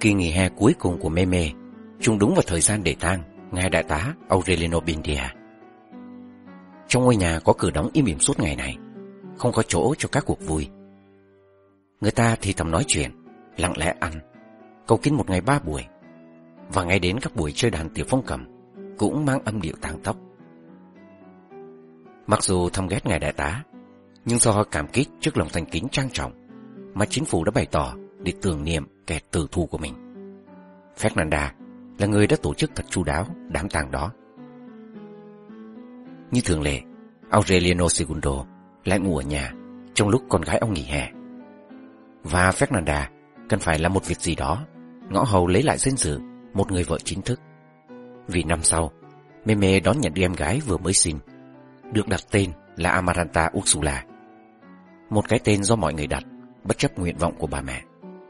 kỳ nghỉ hè cuối cùng của Meme trùng đúng vào thời gian để tang ngài đại tá Aureliano Buendia. Trong ngôi nhà có cửa đóng im ỉm suốt ngày này, không có chỗ cho các cuộc vui. Người ta thì thầm nói chuyện, lặng lẽ ăn, cầu kín một ngày 3 buổi, và ngay đến các buổi chơi đàn tiểu phong cầm cũng mang âm điệu tang tóc. Mặc dù thầm ghét ngài đại tá, nhưng do cảm kích trước lòng thành kính trang trọng mà chính phủ đã bày tỏ để tưởng niệm kẻ tử thù của mình, Fernanda là người đã tổ chức thật chu đáo đám tang đó. Như thường lệ, Aureliano Segundo lại ngủ ở nhà trong lúc con gái ông nghỉ hè, và Fernanda cần phải làm một việc gì đó ngõ hầu lấy lại danh dự một người vợ chính thức. Vì năm sau, Meme đón nhận đứa em gái vừa mới sinh, được đặt tên là Amaranta Ursula, một cái tên do mọi người đặt bất chấp nguyện vọng của bà mẹ.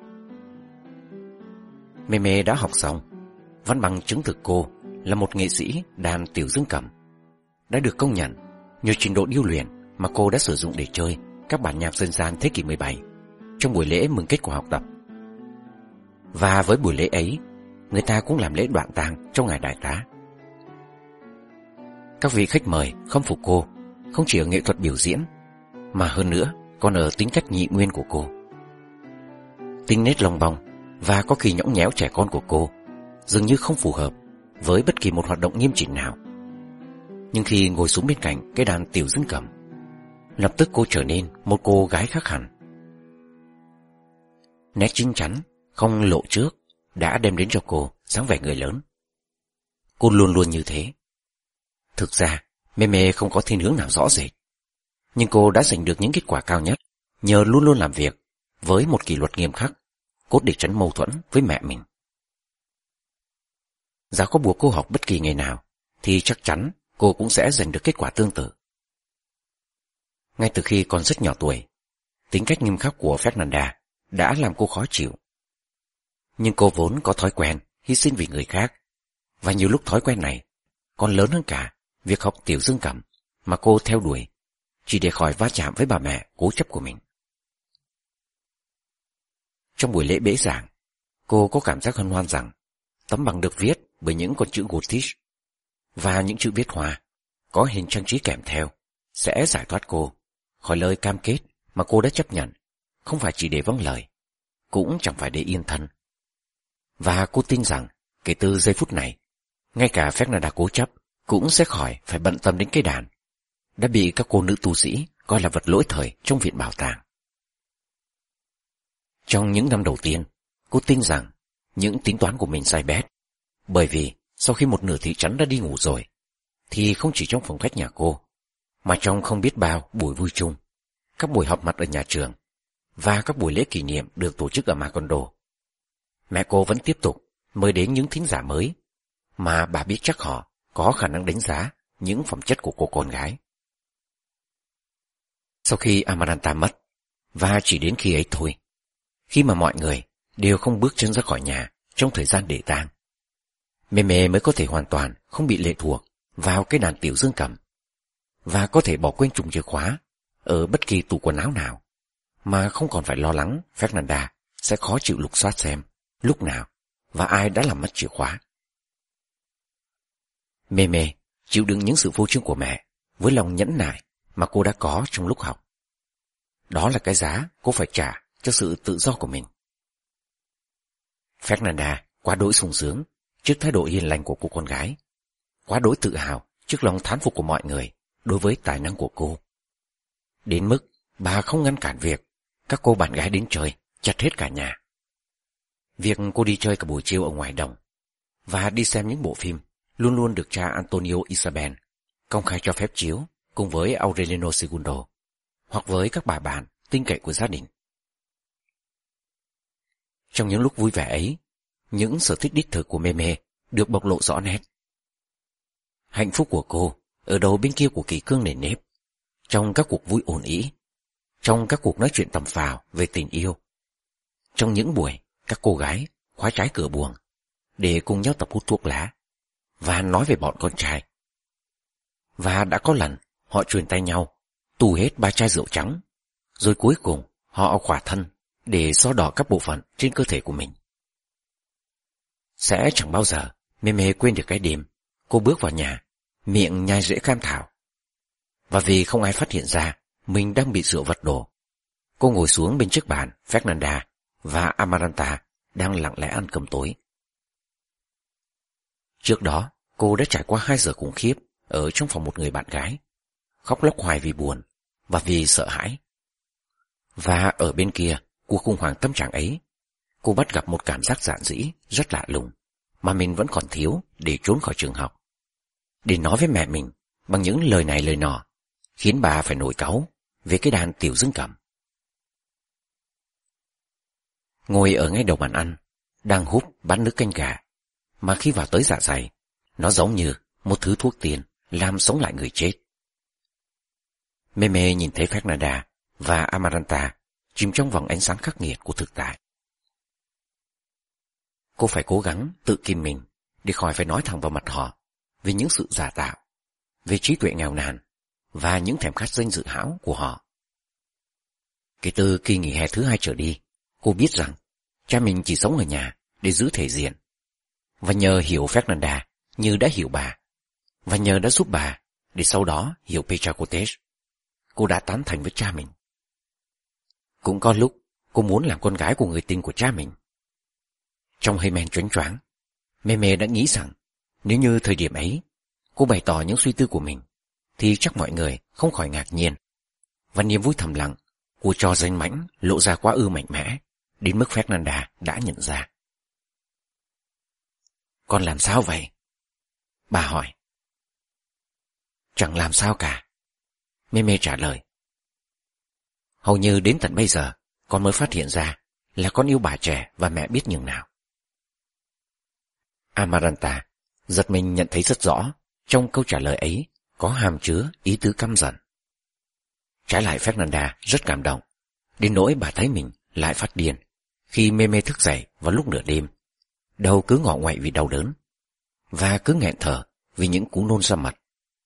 Meme đã học xong, văn bằng chứng thực cô là một nghệ sĩ đàn tiểu dương cầm, đã được công nhận nhờ trình độ điêu luyện mà cô đã sử dụng để chơi các bản nhạc dân gian thế kỷ 17 trong buổi lễ mừng kết quả học tập. Và với buổi lễ ấy, người ta cũng làm lễ đoạn tang cho ngài đại tá. Các vị khách mời khâm phục cô không chỉ ở nghệ thuật biểu diễn, mà hơn nữa còn ở tính cách nhị nguyên của cô. Tính nết lông bông và có khi nhõng nhẽo trẻ con của cô dường như không phù hợp với bất kỳ một hoạt động nghiêm chỉnh nào. Nhưng khi ngồi xuống bên cạnh cái đàn tiểu dương cầm, lập tức cô trở nên một cô gái khác hẳn. Nét chín chắn, không lộ trước đã đem đến cho cô dáng vẻ người lớn. Cô luôn luôn như thế. Thực ra, Meme không có thiên hướng nào rõ rệt, nhưng cô đã giành được những kết quả cao nhất nhờ luôn luôn làm việc với một kỷ luật nghiêm khắc, cốt để tránh mâu thuẫn với mẹ mình. Giá có buộc cô học bất kỳ ngày nào, thì chắc chắn cô cũng sẽ giành được kết quả tương tự. Ngay từ khi còn rất nhỏ tuổi, tính cách nghiêm khắc của Fernanda đã làm cô khó chịu. Nhưng cô vốn có thói quen hy sinh vì người khác, và nhiều lúc thói quen này còn lớn hơn cả việc học tiểu dương cầm mà cô theo đuổi chỉ để khỏi va chạm với bà mẹ cố chấp của mình. Trong buổi lễ bế giảng, cô có cảm giác hân hoan rằng tấm bằng được viết bởi những con chữ Gothic và những chữ viết hoa có hình trang trí kèm theo sẽ giải thoát cô khỏi lời cam kết mà cô đã chấp nhận, không phải chỉ để vâng lời, cũng chẳng phải để yên thân. Và cô tin rằng kể từ giây phút này, ngay cả Fernanda cố chấp cũng sẽ khỏi phải bận tâm đến cái đàn đã bị các cô nữ tu sĩ coi là vật lỗi thời trong viện bảo tàng. Trong những năm đầu tiên, cô tin rằng những tính toán của mình sai bét, bởi vì sau khi một nửa thị trấn đã đi ngủ rồi, thì không chỉ trong phòng khách nhà cô, mà trong không biết bao buổi vui chung, các buổi họp mặt ở nhà trường và các buổi lễ kỷ niệm được tổ chức ở Macondo, mẹ cô vẫn tiếp tục mời đến những thính giả mới mà bà biết chắc họ có khả năng đánh giá những phẩm chất của cô con gái. Sau khi Amaranta mất, và chỉ đến khi ấy thôi, khi mà mọi người đều không bước chân ra khỏi nhà trong thời gian để tang, Meme mới có thể hoàn toàn không bị lệ thuộc vào cái đàn tiểu dương cầm, và có thể bỏ quên chùm chìa khóa ở bất kỳ tủ quần áo nào, mà không còn phải lo lắng Fernanda sẽ khó chịu lục soát xem lúc nào và ai đã làm mất chìa khóa. Meme chịu đựng những sự vô chương của mẹ với lòng nhẫn nại mà cô đã có trong lúc học. Đó là cái giá cô phải trả cho sự tự do của mình. Fernanda quá đỗi sung sướng trước thái độ hiền lành của cô con gái, quá đỗi tự hào trước lòng thán phục của mọi người đối với tài năng của cô. Đến mức bà không ngăn cản việc các cô bạn gái đến chơi chặt hết cả nhà. Việc cô đi chơi cả buổi chiều ở ngoài đồng và đi xem những bộ phim luôn luôn được cha Antonio Isabel công khai cho phép chiếu cùng với Aureliano Segundo hoặc với các bà bạn tin cậy của gia đình. Trong những lúc vui vẻ ấy, những sở thích đích thực của Meme được bộc lộ rõ nét. Hạnh phúc của cô ở đầu bên kia của kỷ cương nền nếp, trong các cuộc vui ồn ĩ, trong các cuộc nói chuyện tầm phào về tình yêu, trong những buổi các cô gái khóa trái cửa buồng để cùng nhau tập hút thuốc lá và nói về bọn con trai. Và đã có lần họ truyền tay nhau tù hết 3 chai rượu trắng, rồi cuối cùng họ khỏa thân để xóa đỏ các bộ phận trên cơ thể của mình. Sẽ chẳng bao giờ Meme quên được cái đêm cô bước vào nhà, miệng nhai rễ cam thảo. Và vì không ai phát hiện ra mình đang bị rượu vật đổ, cô ngồi xuống bên chiếc bàn Fernanda và Amaranta đang lặng lẽ ăn cơm tối. Trước đó, cô đã trải qua 2 giờ khủng khiếp ở trong phòng một người bạn gái, khóc lóc hoài vì buồn và vì sợ hãi. Và ở bên kia cuộc khủng hoảng tâm trạng ấy, cô bắt gặp một cảm giác dạn dĩ rất lạ lùng mà mình vẫn còn thiếu để trốn khỏi trường học, để nói với mẹ mình bằng những lời này lời nọ, khiến bà phải nổi cáu về cái đàn tiểu dương cầm. Ngồi ở ngay đầu bàn ăn, đang húp bát nước canh gà, mà khi vào tới dạ dày, nó giống như một thứ thuốc tiên làm sống lại người chết. Meme nhìn thấy Fernanda và Amaranta chìm trong vòng ánh sáng khắc nghiệt của thực tại. Cô phải cố gắng tự kìm mình để khỏi phải nói thẳng vào mặt họ về những sự giả tạo, về trí tuệ nghèo nàn và những thèm khát danh dự hão của họ. Kể từ kỳ nghỉ hè thứ 2 trở đi, cô biết rằng cha mình chỉ sống ở nhà để giữ thể diện. Và nhờ hiểu Fernanda như đã hiểu bà, và nhờ đã giúp bà để sau đó hiểu Petra Cortés, cô đã tán thành với cha mình. Cũng có lúc cô muốn làm con gái của người tình của cha mình. Trong hơi men choáng choáng, Meme đã nghĩ rằng nếu như thời điểm ấy cô bày tỏ những suy tư của mình, thì chắc mọi người không khỏi ngạc nhiên. Và niềm vui thầm lặng của trò danh mãnh lộ ra quá ư mạnh mẽ, đến mức Fernanda đã nhận ra. Con làm sao vậy? Bà hỏi. Chẳng làm sao cả, Meme trả lời. Hầu như đến tận bây giờ con mới phát hiện ra là con yêu bà trẻ và mẹ biết nhường nào. Amaranta giật mình nhận thấy rất rõ trong câu trả lời ấy có hàm chứa ý tứ căm giận. Trái lại Fernanda rất cảm động, đến nỗi bà thấy mình lại phát điên khi Meme thức dậy vào lúc nửa đêm, đầu cứ ngọ ngoại vì đau đớn, và cứ nghẹn thở vì những cú nôn ra mặt.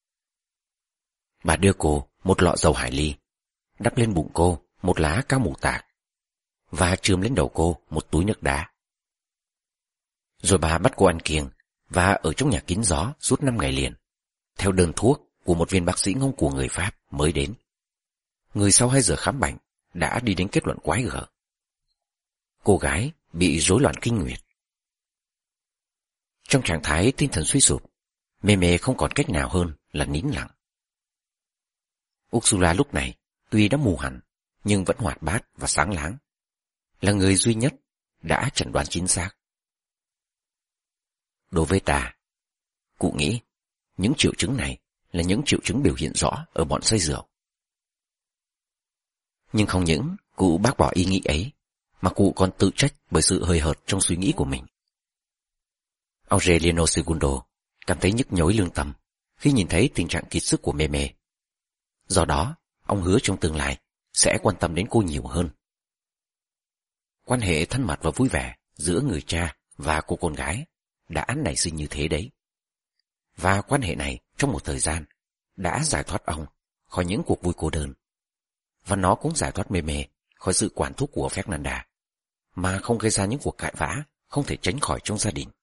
Bà đưa cô một lọ dầu hải ly, đắp lên bụng cô một lá cao mù tạc, và chườm lên đầu cô một túi nước đá. Rồi bà bắt cô ăn kiêng và ở trong nhà kín gió suốt 5 ngày liền, theo đơn thuốc của một viên bác sĩ ngông cuồng người Pháp mới đến. Người sau 2 giờ khám bệnh đã đi đến kết luận quái gở: cô gái bị rối loạn kinh nguyệt. Trong trạng thái tinh thần suy sụp, Meme không còn cách nào hơn là nín lặng. Ursula lúc này tuy đã mù hẳn nhưng vẫn hoạt bát và sáng láng, là người duy nhất đã chẩn đoán chính xác. Đối với ta, cụ nghĩ những triệu chứng này là những triệu chứng biểu hiện rõ ở bọn say rượu. Nhưng không những cụ bác bỏ ý nghĩ ấy, mà cụ còn tự trách bởi sự hời hợt trong suy nghĩ của mình. Aureliano Segundo cảm thấy nhức nhối lương tâm khi nhìn thấy tình trạng kiệt sức của Meme. Do đó, ông hứa trong tương lai sẽ quan tâm đến cô nhiều hơn. Quan hệ thân mật và vui vẻ giữa người cha và cô con gái đã nảy sinh như thế đấy. Và quan hệ này trong một thời gian đã giải thoát ông khỏi những cuộc vui cô đơn. Và nó cũng giải thoát Meme khỏi sự quản thúc của Fernanda, mà không gây ra những cuộc cãi vã không thể tránh khỏi trong gia đình.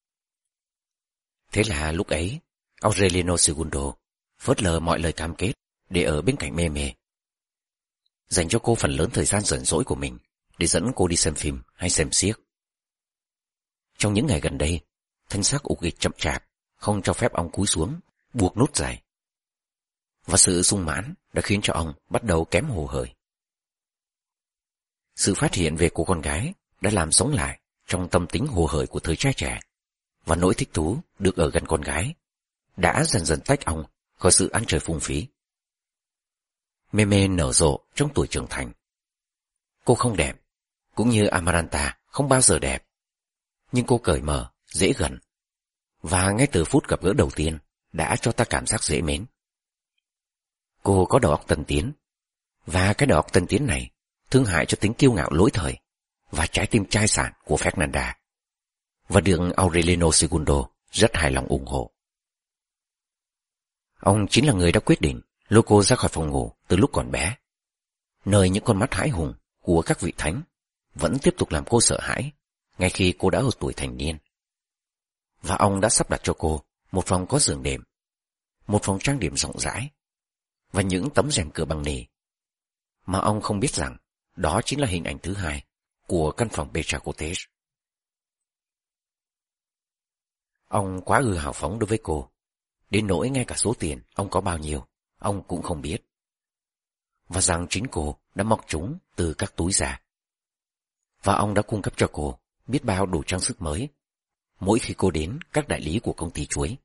Thế là lúc ấy, Aureliano Segundo phớt lờ mọi lời cam kết để ở bên cạnh Meme, dành cho cô phần lớn thời gian rảnh rỗi của mình để dẫn cô đi xem phim hay xem xiếc. Trong những ngày gần đây, thanh sắc ục ịch chậm chạp không cho phép ông cúi xuống buộc nút giày, và sự sung mãn đã khiến cho ông bắt đầu kém hồ hởi. Sự phát hiện về cô con gái đã làm sống lại trong tâm tính hồ hởi của thời trai trẻ, và nỗi thích thú được ở gần con gái đã dần dần tách ông khỏi sự ăn chơi phung phí. Meme nở rộ trong tuổi trưởng thành. Cô không đẹp, cũng như Amaranta không bao giờ đẹp, nhưng cô cởi mở, dễ gần, và ngay từ phút gặp gỡ đầu tiên đã cho ta cảm giác dễ mến. Cô có đầu óc tân tiến, và cái đầu óc tân tiến này thương hại cho tính kiêu ngạo lỗi thời và trái tim chai sạn của Fernanda, và được Aureliano Segundo rất hài lòng ủng hộ. Ông chính là người đã quyết định lôi cô ra khỏi phòng ngủ từ lúc còn bé, nơi những con mắt hãi hùng của các vị thánh vẫn tiếp tục làm cô sợ hãi ngay khi cô đã ở tuổi thành niên. và ông đã sắp đặt cho cô một phòng có giường đệm, một phòng trang điểm rộng rãi và những tấm rèm cửa bằng nỉ. Mà ông không biết rằng đó chính là hình ảnh thứ hai của căn phòng Petra Cottage. Ông quá ư hào phóng đối với cô, đến nỗi ngay cả số tiền ông có bao nhiêu ông cũng không biết, và rằng chính cô đã móc chúng từ các túi ra. Và ông đã cung cấp cho cô biết bao đồ trang sức mới mỗi khi cô đến các đại lý của công ty chuối.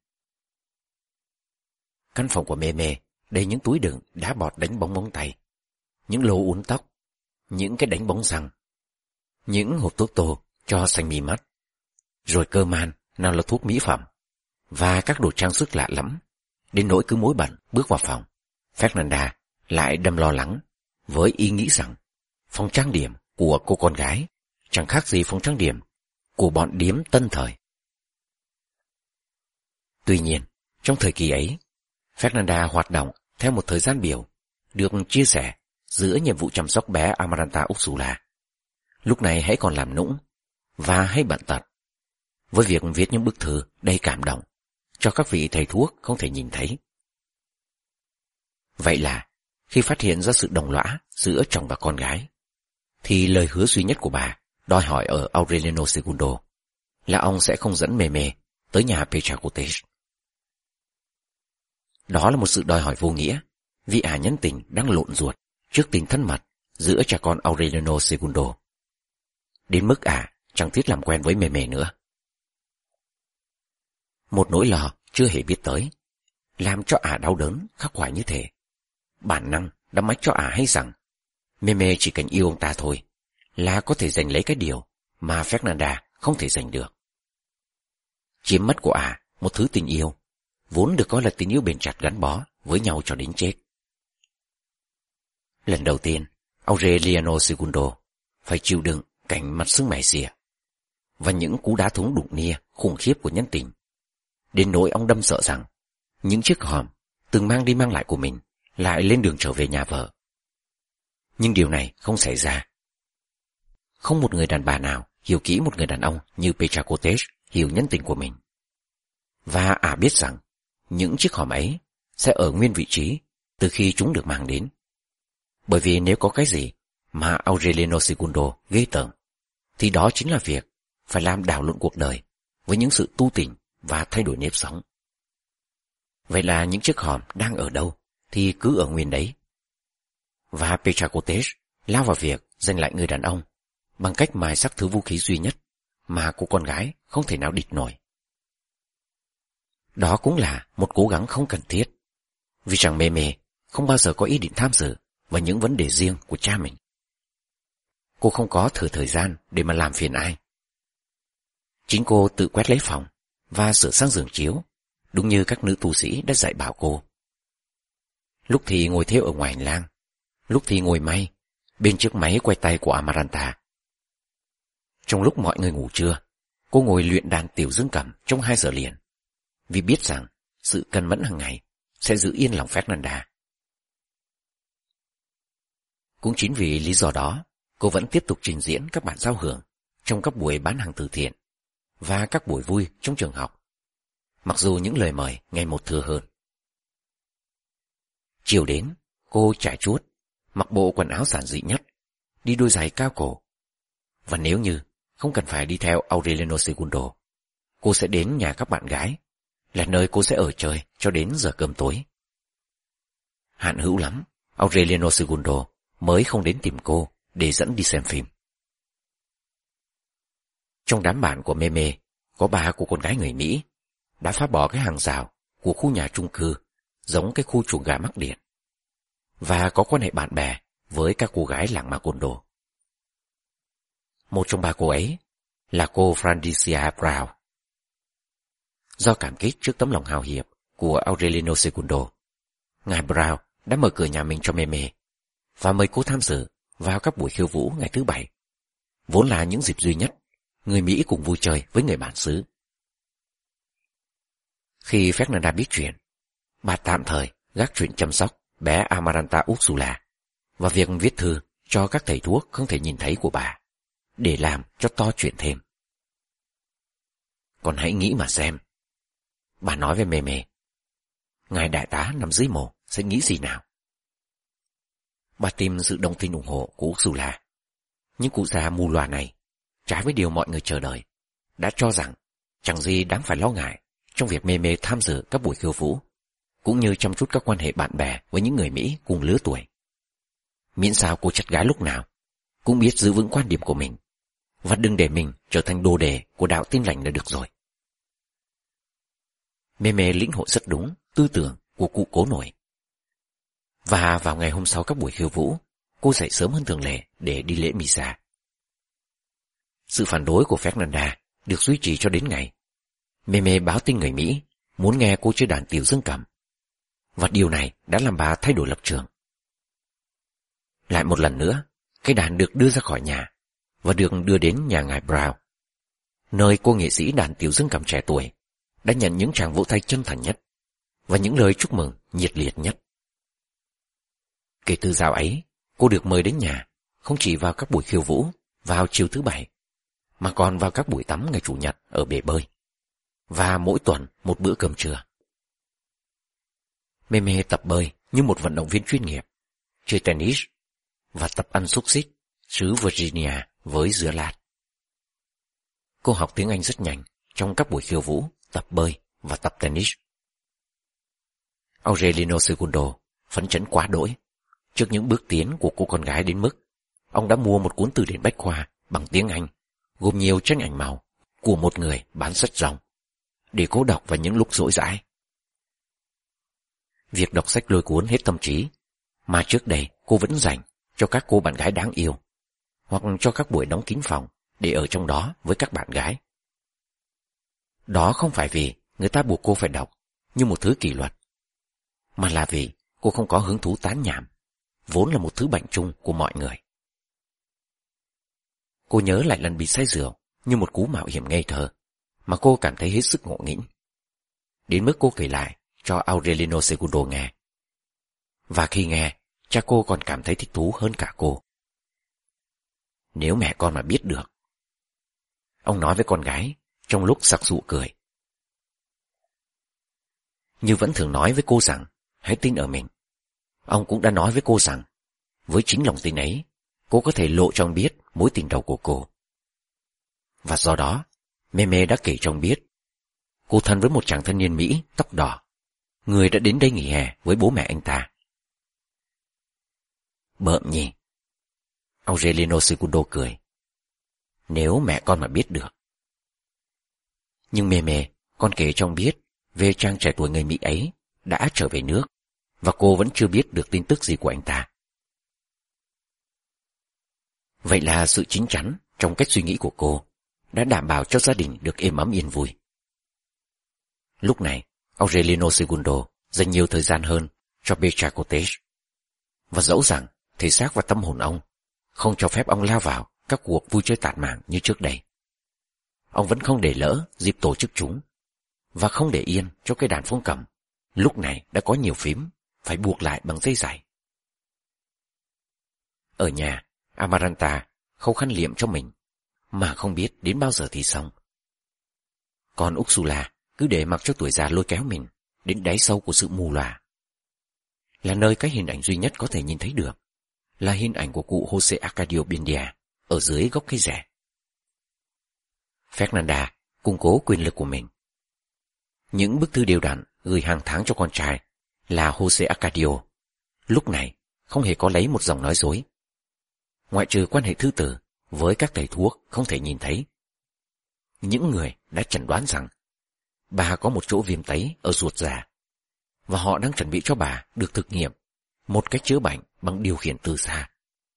Căn phòng của Meme đầy những túi đựng đá bọt đánh bóng móng tay, những lô uốn tóc, những cái đánh bóng răng, những hộp thuốc tô cho xanh mi mắt, rồi cơ man nào là thuốc mỹ phẩm, và các đồ trang sức lạ lắm, đến nỗi cứ mỗi bận bước vào phòng, Fernanda lại đâm lo lắng với ý nghĩ rằng phòng trang điểm của cô con gái chẳng khác gì phòng trang điểm của bọn điếm tân thời. Tuy nhiên, trong thời kỳ ấy, Fernanda hoạt động theo một thời gian biểu được chia sẻ giữa nhiệm vụ chăm sóc bé Amaranta Ursula, lúc này hãy còn làm nũng và hay bận tật, với việc viết những bức thư đầy cảm động cho các vị thầy thuốc không thể nhìn thấy. Vậy là khi phát hiện ra sự đồng lõa giữa chồng và con gái, thì lời hứa duy nhất của bà đòi hỏi ở Aureliano Segundo là ông sẽ không dẫn Meme tới nhà Petra Cottage. Đó là một sự đòi hỏi vô nghĩa, vì ả nhân tình đang lộn ruột trước tình thân mật giữa cha con Aureliano Segundo, đến mức ả chẳng thiết làm quen với Meme nữa. Một nỗi lo chưa hề biết tới làm cho ả đau đớn khắc khoải như thế. Bản năng đã mách cho ả hay rằng Meme chỉ cần yêu ông ta thôi là có thể giành lấy cái điều mà Fernanda không thể giành được. Chiếm mất của ả một thứ tình yêu vốn được coi là tình yêu bền chặt gắn bó với nhau cho đến chết. Lần đầu tiên, Aureliano Segundo phải chịu đựng cảnh mặt sưng mẻ xìa và những cú đá thúng đụng nia khủng khiếp của nhân tình, đến nỗi ông đâm sợ rằng những chiếc hòm từng mang đi mang lại của mình lại lên đường trở về nhà vợ. Nhưng điều này không xảy ra. Không một người đàn bà nào hiểu kỹ một người đàn ông như Petra Cottage hiểu nhân tình của mình. Và ả biết rằng những chiếc hòm ấy sẽ ở nguyên vị trí từ khi chúng được mang đến. Bởi vì nếu có cái gì mà Aureliano Segundo ghê tởm, thì đó chính là việc phải làm đảo lộn cuộc đời với những sự tu tình và thay đổi nếp sống. Vậy là những chiếc hòm đang ở đâu thì cứ ở nguyên đấy. Và Petra Cottage lao vào việc giành lại người đàn ông bằng cách mài sắc thứ vũ khí duy nhất mà cô con gái không thể nào địch nổi. Đó cũng là một cố gắng không cần thiết, vì rằng Meme không bao giờ có ý định tham dự vào những vấn đề riêng của cha mình. Cô không có thừa thời gian để mà làm phiền ai. Chính cô tự quét lấy phòng và sửa sang giường chiếu, đúng như các nữ tu sĩ đã dạy bảo cô. Lúc thì ngồi theo ở ngoài hành lang, lúc thì ngồi may bên chiếc máy quay tay của Amaranta. Trong lúc mọi người ngủ trưa, cô ngồi luyện đàn tiểu dương cầm trong 2 giờ liền, vì biết rằng sự cẩn mẫn hàng ngày sẽ giữ yên lòng Fernanda. Cũng chính vì lý do đó, cô vẫn tiếp tục trình diễn các bản giao hưởng trong các buổi bán hàng từ thiện và các buổi vui trong trường học, mặc dù những lời mời ngày một thừa hơn. Chiều đến, cô trải chuốt, mặc bộ quần áo giản dị nhất, đi đôi giày cao cổ. Và nếu như không cần phải đi theo Aureliano Segundo, cô sẽ đến nhà các bạn gái, là nơi cô sẽ ở chơi cho đến giờ cơm tối. Hạn hữu lắm, Aureliano Segundo mới không đến tìm cô để dẫn đi xem phim. Trong đám bạn của Meme có 3 cô con gái người Mỹ đã phá bỏ cái hàng rào của khu nhà chung cư giống cái khu chuồng gà mắc điện, và có quan hệ bạn bè với các cô gái làng Macondo. Một trong 3 cô ấy là cô Frandicia Brown. Do cảm kích trước tấm lòng hào hiệp của Aureliano Segundo, ngài Brown đã mở cửa nhà mình cho Meme và mời cô tham dự vào các buổi khiêu vũ ngày thứ Bảy, vốn là những dịp duy nhất người Mỹ cùng vui chơi với người bản xứ. Khi Fernanda biết chuyện, bà tạm thời gác chuyện chăm sóc bé Amaranta Ursula và việc viết thư cho các thầy thuốc không thể nhìn thấy của bà, để làm cho to chuyện thêm. Con hãy nghĩ mà xem. Bà nói với Mê Mê, ngài đại tá nằm dưới mồ sẽ nghĩ gì nào? Bà tìm sự đồng tình ủng hộ của Ursula. Nhưng cụ già mù lòa này, trái với điều mọi người chờ đợi, đã cho rằng chẳng gì đáng phải lo ngại trong việc Mê Mê tham dự các buổi khiêu vũ, cũng như chăm chút các quan hệ bạn bè với những người Mỹ cùng lứa tuổi. Miễn sao cô chặt gái lúc nào cũng biết giữ vững quan điểm của mình, và đừng để mình trở thành đồ đề của đạo Tin Lành là được rồi. Mê Mê lĩnh hội rất đúng tư tưởng của cụ cố nổi. Và vào ngày hôm sau các buổi khiêu vũ, cô dậy sớm hơn thường lệ để đi lễ misa. Sự phản đối của Fernanda được duy trì cho đến ngày Mê Mê báo tin người Mỹ muốn nghe cô chơi đàn tiểu dương cầm, và điều này đã làm bà thay đổi lập trường. Lại một lần nữa, cái đàn được đưa ra khỏi nhà và được đưa đến nhà ngài Brown, nơi cô nghệ sĩ đàn tiểu dương cầm trẻ tuổi đã nhận những tràng vỗ tay chân thành nhất và những lời chúc mừng nhiệt liệt nhất. Kể từ dạo ấy, cô được mời đến nhà không chỉ vào các buổi khiêu vũ vào chiều thứ Bảy, mà còn vào các buổi tắm ngày Chủ nhật ở bể bơi, và mỗi tuần một bữa cơm trưa. Mê Mê tập bơi như một vận động viên chuyên nghiệp, chơi tennis và tập ăn xúc xích xứ Virginia với dưa lát. Cô học tiếng Anh rất nhanh trong các buổi khiêu vũ, tập bơi và tập tennis. Aurelino Segundo phấn chấn quá đỗi trước những bước tiến của cô con gái đến mức ông đã mua một cuốn từ điển bách khoa bằng tiếng Anh gồm nhiều tranh ảnh màu của một người bán sách rong để cô đọc vào những lúc rỗi rãi. Việc đọc sách lôi cuốn hết tâm trí mà trước đây cô vẫn dành cho các cô bạn gái đáng yêu, hoặc cho các buổi đóng kín phòng để ở trong đó với các bạn gái. Đó không phải vì người ta buộc cô phải đọc như một thứ kỷ luật, mà là vì cô không có hứng thú tán nhảm, vốn là một thứ bệnh chung của mọi người. Cô nhớ lại lần bị say rượu như một cú mạo hiểm ngây thơ mà cô cảm thấy hết sức ngộ nghĩnh, đến mức cô kể lại cho Aurelino Segundo nghe. Và khi nghe, cha cô còn cảm thấy thích thú hơn cả cô. Nếu mẹ con mà biết được, ông nói với con gái trong lúc sặc sụa cười. Như vẫn thường nói với cô rằng hãy tin ở mình, ông cũng đã nói với cô rằng với chính lòng tin ấy, cô có thể lộ cho ông biết mối tình đầu của cô. Và do đó, Mê Mê đã kể cho ông biết cô thân với một chàng thanh niên Mỹ tóc đỏ, người đã đến đây nghỉ hè với bố mẹ anh ta. Bợm nhỉ? Aurelino Segundo cười. Nếu mẹ con mà biết được. Nhưng Mê Mê con kể cho ông biết về chàng trẻ tuổi người Mỹ ấy đã trở về nước, và cô vẫn chưa biết được tin tức gì của anh ta. Vậy là sự chín chắn trong cách suy nghĩ của cô đã đảm bảo cho gia đình được êm ấm yên vui. Lúc này, Aurelino Segundo dành nhiều thời gian hơn cho Petra Cottage. Và dẫu rằng thể xác và tâm hồn ông không cho phép ông lao vào các cuộc vui chơi tản mạn như trước đây, ông vẫn không để lỡ dịp tổ chức chúng, và không để yên cho cái đàn phong cầm lúc này đã có nhiều phím phải buộc lại bằng dây giày. Ở nhà, Amaranta không khăn liệm cho mình mà không biết đến bao giờ thì xong. Còn Ursula cứ để mặc cho tuổi già lôi kéo mình đến đáy sâu của sự mù lòa. Là nơi cái hình ảnh duy nhất có thể nhìn thấy được là hình ảnh của cụ Jose Arcadio Buendia ở dưới gốc cây rẻ. Fernanda củng cố quyền lực của mình. Những bức thư đều đặn gửi hàng tháng cho con trai là Jose Arcadio lúc này không hề có lấy một dòng nói dối, ngoại trừ quan hệ thư tử với các thầy thuốc không thể nhìn thấy. Những người đã chẩn đoán rằng bà có một chỗ viêm tấy ở ruột già, và họ đang chuẩn bị cho bà được thực nghiệm một cách chữa bệnh bằng điều khiển từ xa.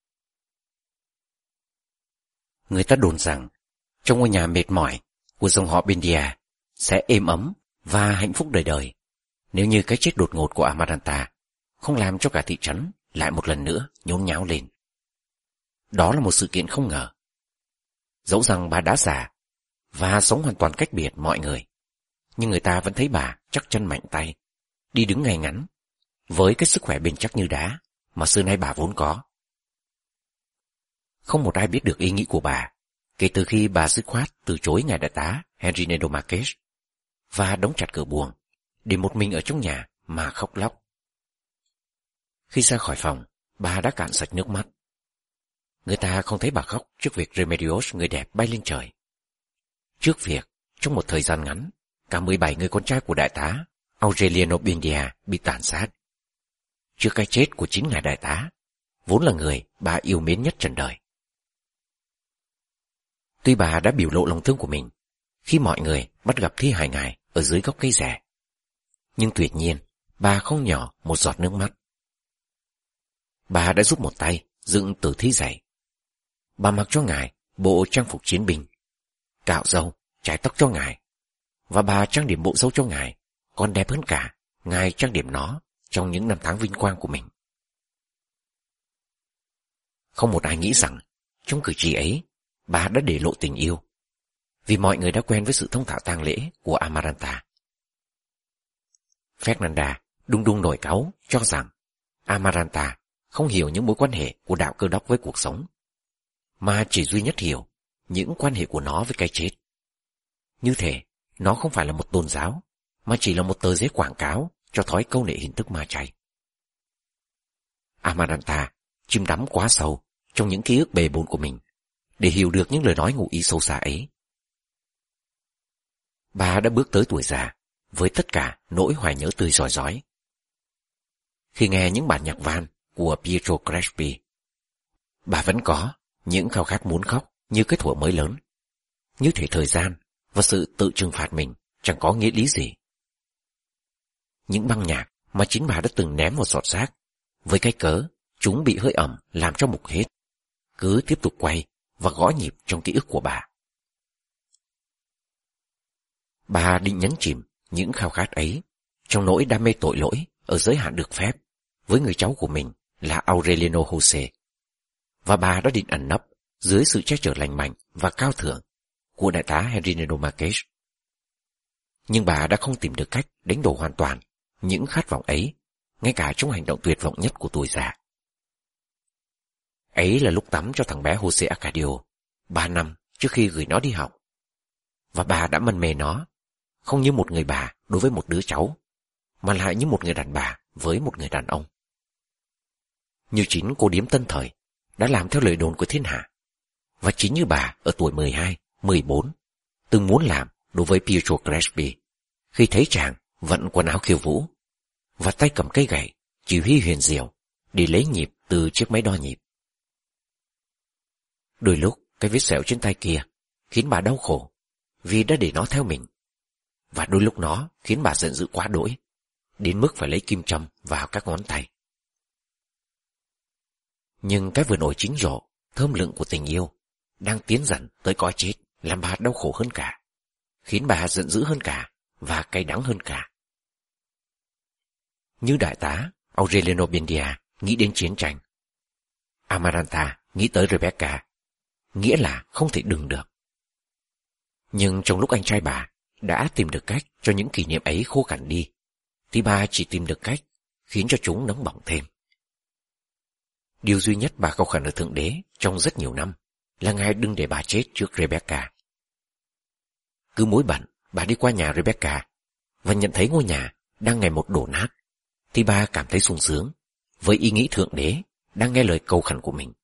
Người ta đồn rằng trong ngôi nhà mệt mỏi của dòng họ Buendia sẽ êm ấm và hạnh phúc đời đời nếu như cái chết đột ngột của Amaranta không làm cho cả thị trấn lại một lần nữa nhốn nháo lên. Đó là một sự kiện không ngờ. Dẫu rằng bà đã già và sống hoàn toàn cách biệt mọi người, nhưng người ta vẫn thấy bà chắc chân mạnh tay, đi đứng ngay ngắn, với cái sức khỏe bền chắc như đá mà xưa nay bà vốn có. Không một ai biết được ý nghĩ của bà kể từ khi bà dứt khoát từ chối ngài đại tá Henrinedo Marques và đóng chặt cửa buồng để một mình ở trong nhà mà khóc lóc. Khi ra khỏi phòng, bà đã cạn sạch nước mắt. Người ta không thấy bà khóc trước việc Remedios người đẹp bay lên trời. Trước việc, trong một thời gian ngắn, cả 17 người con trai của đại tá Aureliano Buendia bị tàn sát. Trước cái chết của chính ngài đại tá, vốn là người bà yêu mến nhất trần đời. Tuy bà đã biểu lộ lòng thương của mình khi mọi người bắt gặp thi hài ngài ở dưới gốc cây rẻ, nhưng tuyệt nhiên bà không nhỏ một giọt nước mắt. Bà đã giúp một tay dựng tử thi dậy. Bà mặc cho ngài bộ trang phục chiến binh, cạo râu, chải tóc cho ngài, và bà trang điểm bộ râu cho ngài còn đẹp hơn cả ngài trang điểm nó trong những năm tháng vinh quang của mình. Không một ai nghĩ rằng trong cử chỉ ấy bà đã để lộ tình yêu, vì mọi người đã quen với sự thông thạo tang lễ của Amaranta. Fernanda đung đung nổi cáu cho rằng Amaranta không hiểu những mối quan hệ của đạo Cơ Đốc với cuộc sống, mà chỉ duy nhất hiểu những quan hệ của nó với cái chết. Như thể nó không phải là một tôn giáo, mà chỉ là một tờ giấy quảng cáo cho thói câu nệ hình thức ma chay. Amaranta chìm đắm quá sâu trong những ký ức bề bộn của mình để hiểu được những lời nói ngụ ý sâu xa ấy. Bà đã bước tới tuổi già với tất cả nỗi hoài nhớ tươi rói rói. Khi nghe những bản nhạc van của Pietro Crespi, bà vẫn có những khao khát muốn khóc như cái thuở mới lớn, như thể thời gian và sự tự trừng phạt mình chẳng có nghĩa lý gì. Những băng nhạc mà chính bà đã từng ném vào giọt rác, với cái cớ chúng bị hơi ẩm làm cho mục hết, cứ tiếp tục quay và gõ nhịp trong ký ức của bà. Bà định nhấn chìm những khao khát ấy trong nỗi đam mê tội lỗi ở giới hạn được phép với người cháu của mình là Aureliano Jose, và bà đã định ẩn nấp dưới sự che chở lành mạnh và cao thượng của đại tá Henrinedo Marques. Nhưng bà đã không tìm được cách đánh đổ hoàn toàn những khát vọng ấy, ngay cả trong hành động tuyệt vọng nhất của tuổi già. Ấy là lúc tắm cho thằng bé Jose Arcadio 3 năm trước khi gửi nó đi học, và bà đã mân mê nó, không như một người bà đối với một đứa cháu, mà lại như một người đàn bà với một người đàn ông. Như chính cô điếm tân thời đã làm theo lời đồn của thiên hạ, và chính như bà ở tuổi 12, 14 từng muốn làm đối với Pietro Crespi khi thấy chàng vận quần áo khiêu vũ và tay cầm cây gậy chỉ huy huyền diệu để lấy nhịp từ chiếc máy đo nhịp. Đôi lúc cái vết sẹo trên tay kia khiến bà đau khổ vì đã để nó theo mình, và đôi lúc nó khiến bà giận dữ quá đỗi đến mức phải lấy kim châm vào các ngón tay. Nhưng cái vườn ổi chín rộ thơm lựng của tình yêu đang tiến dần tới cõi chết làm bà đau khổ hơn cả, khiến bà giận dữ hơn cả và cay đắng hơn cả. Như đại tá Aureliano Buendia nghĩ đến chiến tranh, Amaranta nghĩ tới Rebecca, nghĩa là không thể đừng được. Nhưng trong lúc anh trai bà đã tìm được cách cho những kỷ niệm ấy khô cằn đi, thì bà chỉ tìm được cách khiến cho chúng nóng bỏng thêm. Điều duy nhất bà cầu khẩn ở Thượng Đế trong rất nhiều năm là Ngài đừng để bà chết trước Rebecca. Cứ mỗi bận bà đi qua nhà Rebecca và nhận thấy ngôi nhà đang ngày một đổ nát, thì bà cảm thấy sung sướng với ý nghĩ Thượng Đế đang nghe lời cầu khẩn của mình.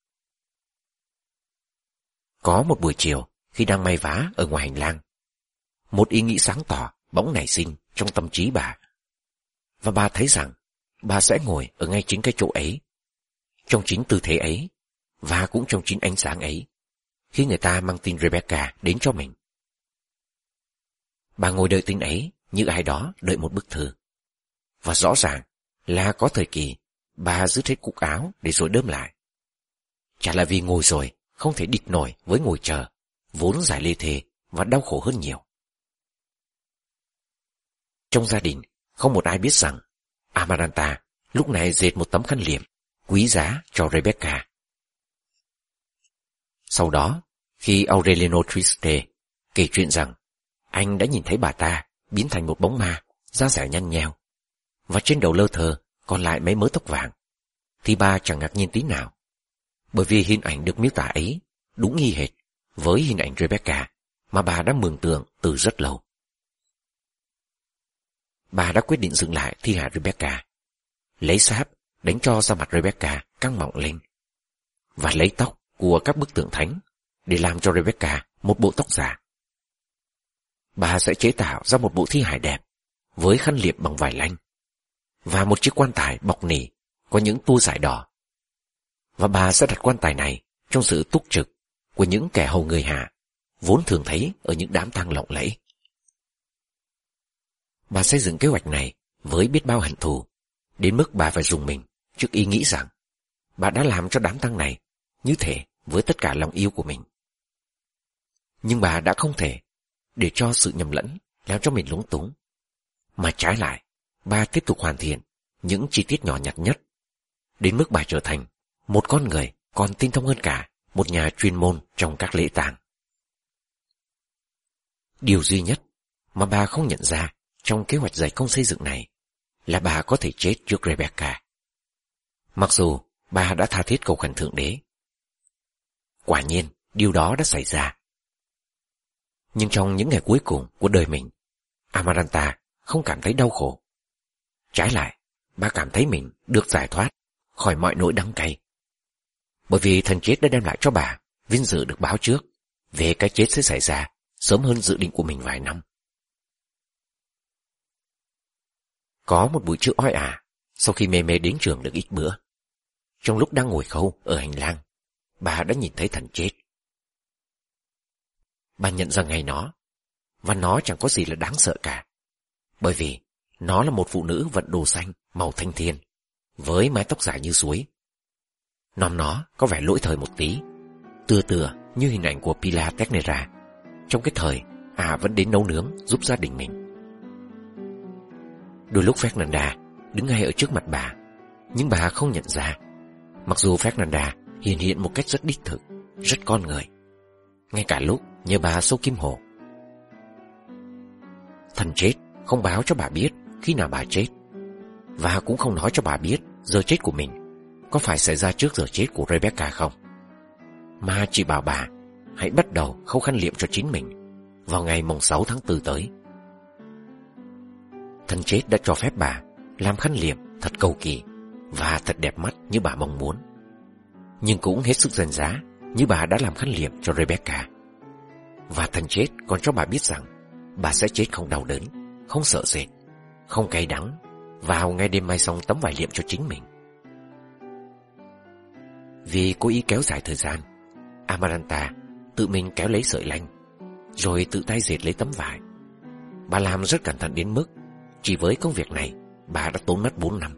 Có một buổi chiều khi đang may vá ở ngoài hành lang, một ý nghĩ sáng tỏ bỗng nảy sinh trong tâm trí bà, và bà thấy rằng bà sẽ ngồi ở ngay chính cái chỗ ấy, trong chính tư thế ấy, và cũng trong chính ánh sáng ấy, khi người ta mang tin Rebecca đến cho mình. Bà ngồi đợi tin ấy như ai đó đợi một bức thư, và rõ ràng là có thời kỳ bà dứt hết cúc áo để rồi đơm lại. Chả là vì ngồi rồi không thể địch nổi với ngồi chờ, vốn giải lê thề và đau khổ hơn nhiều. Trong gia đình không một ai biết rằng Amaranta lúc này dệt một tấm khăn liệm quý giá cho Rebecca. Sau đó, khi Aureliano Triste kể chuyện rằng anh đã nhìn thấy bà ta biến thành một bóng ma, da dẻ nhăn nheo, và trên đầu lơ thơ còn lại mấy mớ tóc vàng, thì bà chẳng ngạc nhiên tí nào, bởi vì hình ảnh được miêu tả ấy đúng y hệt với hình ảnh Rebecca mà bà đã mường tượng từ rất lâu. Bà đã quyết định dừng lại thi hài Rebecca, lấy sáp đánh cho da mặt Rebecca căng mọng lên, và lấy tóc của các bức tượng thánh để làm cho Rebecca một bộ tóc giả. Bà sẽ chế tạo ra một bộ thi hài đẹp với khăn liệm bằng vải lanh và một chiếc quan tài bọc nỉ có những tua dải đỏ. Và bà sẽ đặt quan tài này trong sự túc trực của những kẻ hầu người hạ vốn thường thấy ở những đám tang lộng lẫy. Bà xây dựng kế hoạch này với biết bao hận thù, đến mức bà phải rùng mình trước ý nghĩ rằng bà đã làm cho đám tang này như thể với tất cả lòng yêu của mình. Nhưng bà đã không thể để cho sự nhầm lẫn làm cho mình lúng túng, mà trái lại, bà tiếp tục hoàn thiện những chi tiết nhỏ nhặt nhất, đến mức bà trở thành một con người còn tinh thông hơn cả một nhà chuyên môn trong các lễ tang. Điều duy nhất mà bà không nhận ra trong kế hoạch dày công xây dựng này là bà có thể chết trước Rebecca, mặc dù bà đã tha thiết cầu khẩn Thượng Đế. Quả nhiên, điều đó đã xảy ra. Nhưng trong những ngày cuối cùng của đời mình, Amaranta không cảm thấy đau khổ. Trái lại, bà cảm thấy mình được giải thoát khỏi mọi nỗi đắng cay. Bởi vì thần chết đã đem lại cho bà vinh dự được báo trước về cái chết sẽ xảy ra sớm hơn dự định của mình vài năm. Có một buổi trưa oi ả, sau khi mê mê đến trường được ít bữa, trong lúc đang ngồi khâu ở hành lang, bà đã nhìn thấy thần chết. Bà nhận ra ngay nó, và nó chẳng có gì là đáng sợ cả, bởi vì nó là một phụ nữ vận đồ xanh màu thanh thiên, với mái tóc dài như suối. Nòm nó có vẻ lỗi thời một tí, tựa như hình ảnh của Pilar Teixeira trong cái thời vẫn đến nấu nướng giúp gia đình mình. Đôi lúc Fernanda đứng ngay ở trước mặt bà, nhưng bà không nhận ra, mặc dù Fernanda hiện một cách rất đích thực, rất con người, ngay cả lúc nhờ bà sâu kim hồ. Thần chết không báo cho bà biết khi nào bà chết, và cũng không nói cho bà biết giờ chết của mình có phải xảy ra trước giờ chết của Rebecca không, mà chỉ bảo bà hãy bắt đầu khâu khăn liệm cho chính mình vào ngày mùng 6 tháng 4 tới. Thần chết đã cho phép bà làm khăn liệm thật cầu kỳ và thật đẹp mắt như bà mong muốn, nhưng cũng hết sức danh giá như bà đã làm khăn liệm cho Rebecca. Và thần chết còn cho bà biết rằng bà sẽ chết không đau đớn, không sợ sệt, không cay đắng vào ngay đêm may xong tấm vải liệm cho chính mình. Vì cố ý kéo dài thời gian, Amaranta tự mình kéo lấy sợi lanh, rồi tự tay dệt lấy tấm vải. Bà làm rất cẩn thận đến mức chỉ với công việc này bà đã tốn mất 4 năm.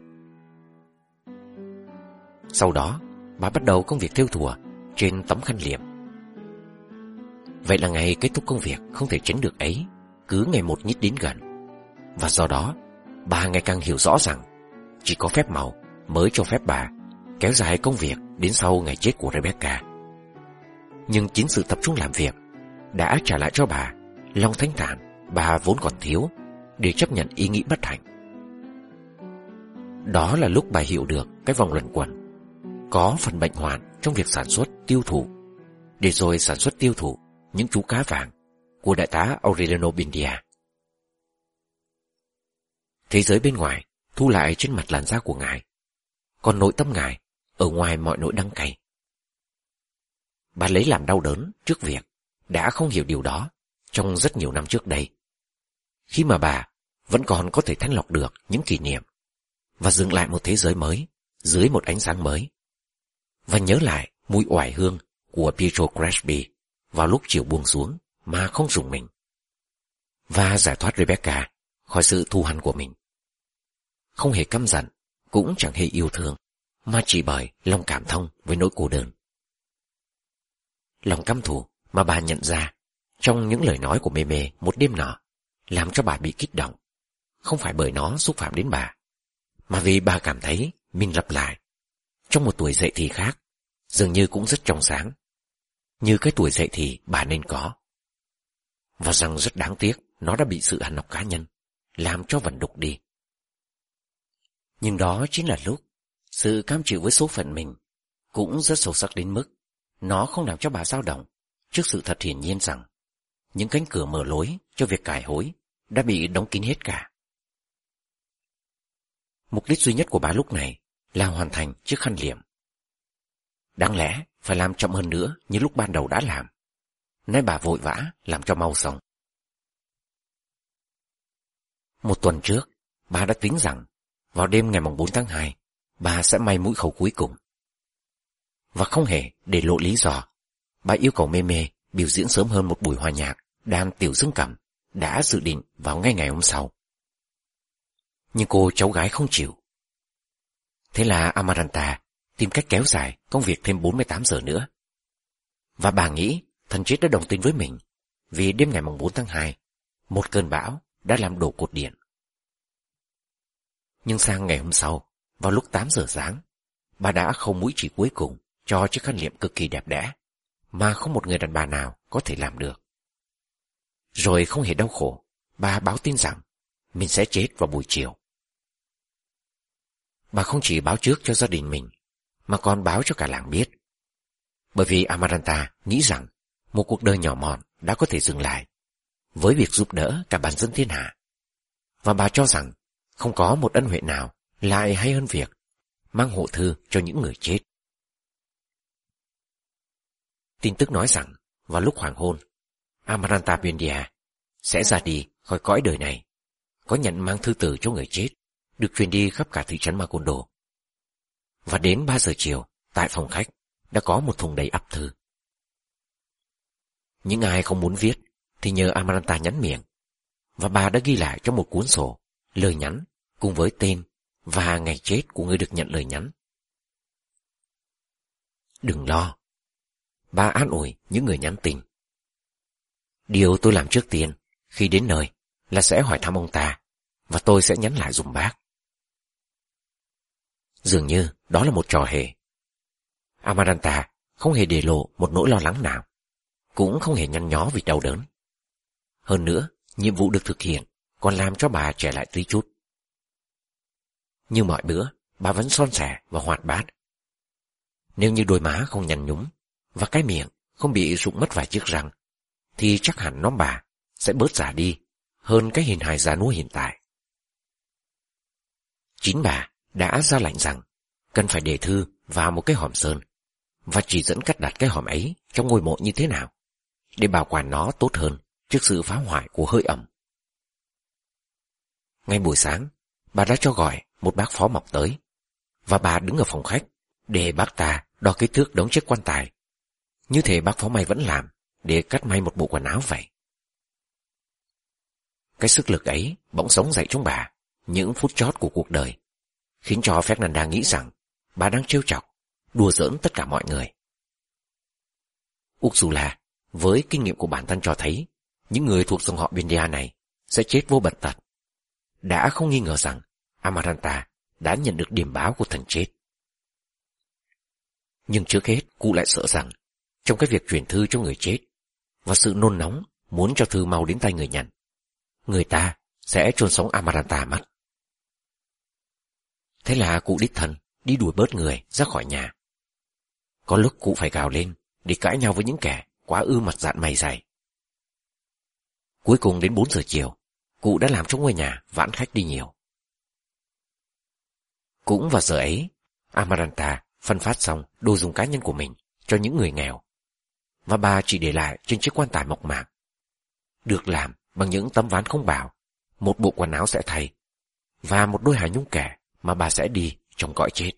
Sau đó, bà bắt đầu công việc thêu thùa trên tấm khăn liệm. Vậy là ngày kết thúc công việc không thể tránh được ấy cứ ngày một nhích đến gần, và do đó bà ngày càng hiểu rõ rằng chỉ có phép màu mới cho phép bà kéo dài công việc đến sau ngày chết của Rebecca. Nhưng chính sự tập trung làm việc đã trả lại cho bà lòng thanh thản bà vốn còn thiếu để chấp nhận ý nghĩ bất hạnh. Đó là lúc bà hiểu được cái vòng luẩn quẩn có phần bệnh hoạn trong việc sản xuất tiêu thụ, để rồi sản xuất tiêu thụ những chú cá vàng của đại tá Aureliano Buendia. Thế giới bên ngoài thu lại trên mặt làn da của ngài, còn nội tâm ngài ở ngoài mọi nỗi đắng cay. Bà lấy làm đau đớn trước việc đã không hiểu điều đó trong rất nhiều năm trước đây, khi mà bà vẫn còn có thể thanh lọc được những kỷ niệm và dựng lại một thế giới mới dưới một ánh sáng mới, và nhớ lại mùi oải hương của Pietro Crespi vào lúc chiều buông xuống mà không rùng mình, và giải thoát Rebecca khỏi sự thù hằn của mình. Không hề căm giận, cũng chẳng hề yêu thương, mà chỉ bởi lòng cảm thông với nỗi cô đơn. Lòng căm thù mà bà nhận ra trong những lời nói của Mê một đêm nọ làm cho bà bị kích động, không phải bởi nó xúc phạm đến bà, mà vì bà cảm thấy mình lặp lại trong một tuổi dậy thì khác, dường như cũng rất trong sáng, như cái tuổi dậy thì bà nên có, và rằng rất đáng tiếc nó đã bị sự ăn học cá nhân làm cho vẩn đục đi. Nhưng đó chính là lúc sự cam chịu với số phận mình cũng rất sâu sắc đến mức nó không làm cho bà dao động trước sự thật hiển nhiên rằng những cánh cửa mở lối cho việc cải hối đã bị đóng kín hết cả. Mục đích duy nhất của bà lúc này là hoàn thành chiếc khăn liệm. Đáng lẽ phải làm chậm hơn nữa như lúc ban đầu đã làm. Nay bà vội vã làm cho mau xong. Một tuần trước, bà đã tính rằng vào đêm ngày 4 tháng 2, bà sẽ may mũi khẩu cuối cùng. Và không hề để lộ lý do, bà yêu cầu Mê Mê biểu diễn sớm hơn một buổi hòa nhạc đàn tiểu dương cầm đã dự định vào ngay ngày hôm sau. Nhưng cô cháu gái không chịu. Thế là Amaranta tìm cách kéo dài công việc thêm 48 giờ nữa. Và bà nghĩ thần chết đã đồng tình với mình, vì đêm ngày 4 tháng 2, một cơn bão đã làm đổ cột điện. Nhưng sang ngày hôm sau, vào lúc 8 giờ sáng, bà đã khâu mũi chỉ cuối cùng cho chiếc khăn liệm cực kỳ đẹp đẽ, mà không một người đàn bà nào có thể làm được. Rồi không hề đau khổ, bà báo tin rằng mình sẽ chết vào buổi chiều. Bà không chỉ báo trước cho gia đình mình, mà còn báo cho cả làng biết. Bởi vì Amaranta nghĩ rằng một cuộc đời nhỏ mọn đã có thể dừng lại với việc giúp đỡ cả bản dân thiên hạ. Và bà cho rằng không có một ân huệ nào lại hay hơn việc mang hộ thư cho những người chết. Tin tức nói rằng vào lúc hoàng hôn, Amaranta Buendia sẽ ra đi khỏi cõi đời này, có nhận mang thư từ cho người chết, được truyền đi khắp cả thị trấn Macondo. Và đến 3 giờ chiều, tại phòng khách, đã có một thùng đầy ắp thư. Những ai không muốn viết thì nhờ Amaranta nhắn miệng, và bà đã ghi lại trong một cuốn sổ lời nhắn cùng với tên và ngày chết của người được nhận lời nhắn. Đừng lo, bà an ủi những người nhắn tin. Điều tôi làm trước tiên khi đến nơi là sẽ hỏi thăm ông ta, và tôi sẽ nhắn lại giùm bác. Dường như đó là một trò hề. Amaranta không hề để lộ một nỗi lo lắng nào, cũng không hề nhăn nhó vì đau đớn. Hơn nữa, nhiệm vụ được thực hiện còn làm cho bà trẻ lại tí chút. Như mọi bữa, bà vẫn son sẻ và hoạt bát. Nếu như đôi má không nhăn nhúm và cái miệng không bị rụng mất vài chiếc răng, thì chắc hẳn nó bà sẽ bớt già đi hơn cái hình hài già nua hiện tại. Chính bà đã ra lệnh rằng cần phải để thư vào một cái hòm sơn, và chỉ dẫn cách đặt cái hòm ấy trong ngôi mộ như thế nào để bảo quản nó tốt hơn trước sự phá hoại của hơi ẩm. Ngay buổi sáng, bà đã cho gọi một bác phó mọc tới, và bà đứng ở phòng khách để bác ta đo kích thước đống chiếc quan tài, như thể bác phó may vẫn làm để cắt may một bộ quần áo vậy. Cái sức lực ấy bỗng sống dậy trong bà những phút chót của cuộc đời, khiến cho Fernanda nghĩ rằng bà đang trêu chọc, đùa giỡn tất cả mọi người. Ursula, với kinh nghiệm của bản thân cho thấy những người thuộc dòng họ Buendia này sẽ chết vô bần tật, đã không nghi ngờ rằng Amaranta đã nhận được điềm báo của thần chết. Nhưng trước hết cụ lại sợ rằng trong cái việc chuyển thư cho người chết và sự nôn nóng muốn cho thư mau đến tay người nhận, người ta sẽ chôn sống Amaranta mất. Thế là cụ đích thân đi đuổi bớt người ra khỏi nhà. Có lúc cụ phải gào lên để cãi nhau với những kẻ quá ư mặt dạn mày dày. Cuối cùng đến 4 giờ chiều, cụ đã làm cho ngôi nhà vãn khách đi nhiều. Cũng vào giờ ấy, Amaranta phân phát xong đồ dùng cá nhân của mình cho những người nghèo, và bà chỉ để lại trên chiếc quan tài mộc mạc, được làm bằng những tấm ván không bảo, một bộ quần áo sẽ thay, và một đôi hài nhung kẻ mà bà sẽ đi trong cõi chết.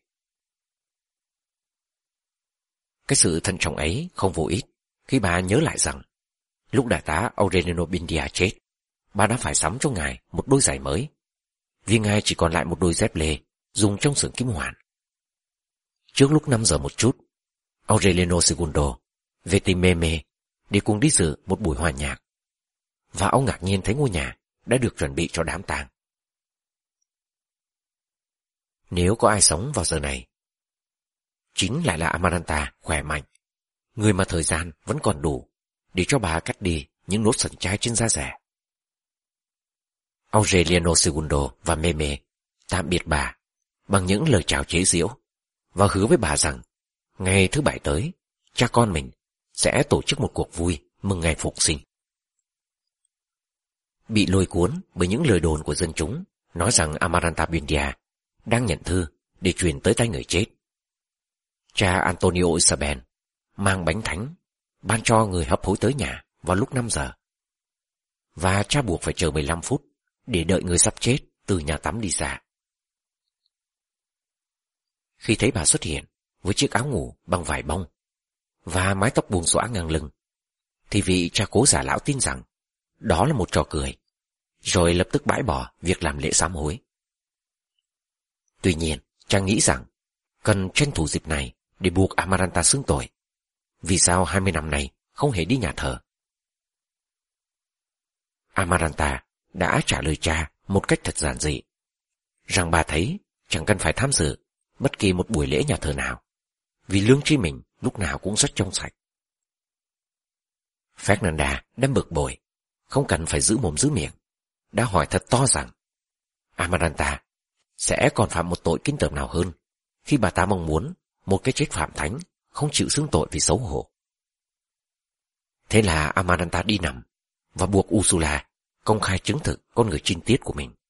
Cái sự thận trọng ấy không vô ích khi bà nhớ lại rằng lúc đại tá Aureliano Buendia chết, bà đã phải sắm cho ngài một đôi giày mới, vì ngài chỉ còn lại một đôi dép lê dùng trong xưởng kim hoàn. Trước lúc 5 giờ một chút, Aureliano Segundo về tìm Meme để cùng đi dự một buổi hòa nhạc, và ông ngạc nhiên thấy ngôi nhà đã được chuẩn bị cho đám tang. Nếu có ai sống vào giờ này, chính lại là Amaranta khỏe mạnh, người mà thời gian vẫn còn đủ để cho bà cắt đi những nốt sần chai trên da rẻ. Aureliano Segundo và Meme tạm biệt bà bằng những lời chào chế giễu, và hứa với bà rằng ngày thứ Bảy tới, cha con mình sẽ tổ chức một cuộc vui mừng ngày phục sinh. Bị lôi cuốn bởi những lời đồn của dân chúng nói rằng Amaranta Buendia đang nhận thư để truyền tới tay người chết, cha Antonio Isabel mang bánh thánh ban cho người hấp hối tới nhà vào lúc 5 giờ, và cha buộc phải chờ 15 phút để đợi người sắp chết từ nhà tắm đi ra. Khi thấy bà xuất hiện với chiếc áo ngủ bằng vải bông và mái tóc buông xõa ngang lưng, thì vị cha cố già lão tin rằng đó là một trò cười, rồi lập tức bãi bỏ việc làm lễ sám hối. Tuy nhiên, cha nghĩ rằng cần tranh thủ dịp này để buộc Amaranta xưng tội. Vì sao 20 năm nay không hề đi nhà thờ? Amaranta đã trả lời cha một cách thật giản dị, rằng bà thấy chẳng cần phải tham dự bất kỳ một buổi lễ nhà thờ nào, vì lương tri mình lúc nào cũng rất trong sạch. Fernanda đã bực bội, không cần phải giữ mồm giữ miệng, đã hỏi thật to rằng Amaranta sẽ còn phạm một tội kinh tởm nào hơn khi bà ta mong muốn một cái chết phạm thánh không chịu xưng tội vì xấu hổ. Thế là Amaranta đi nằm và buộc Ursula công khai chứng thực con người trinh tiết của mình.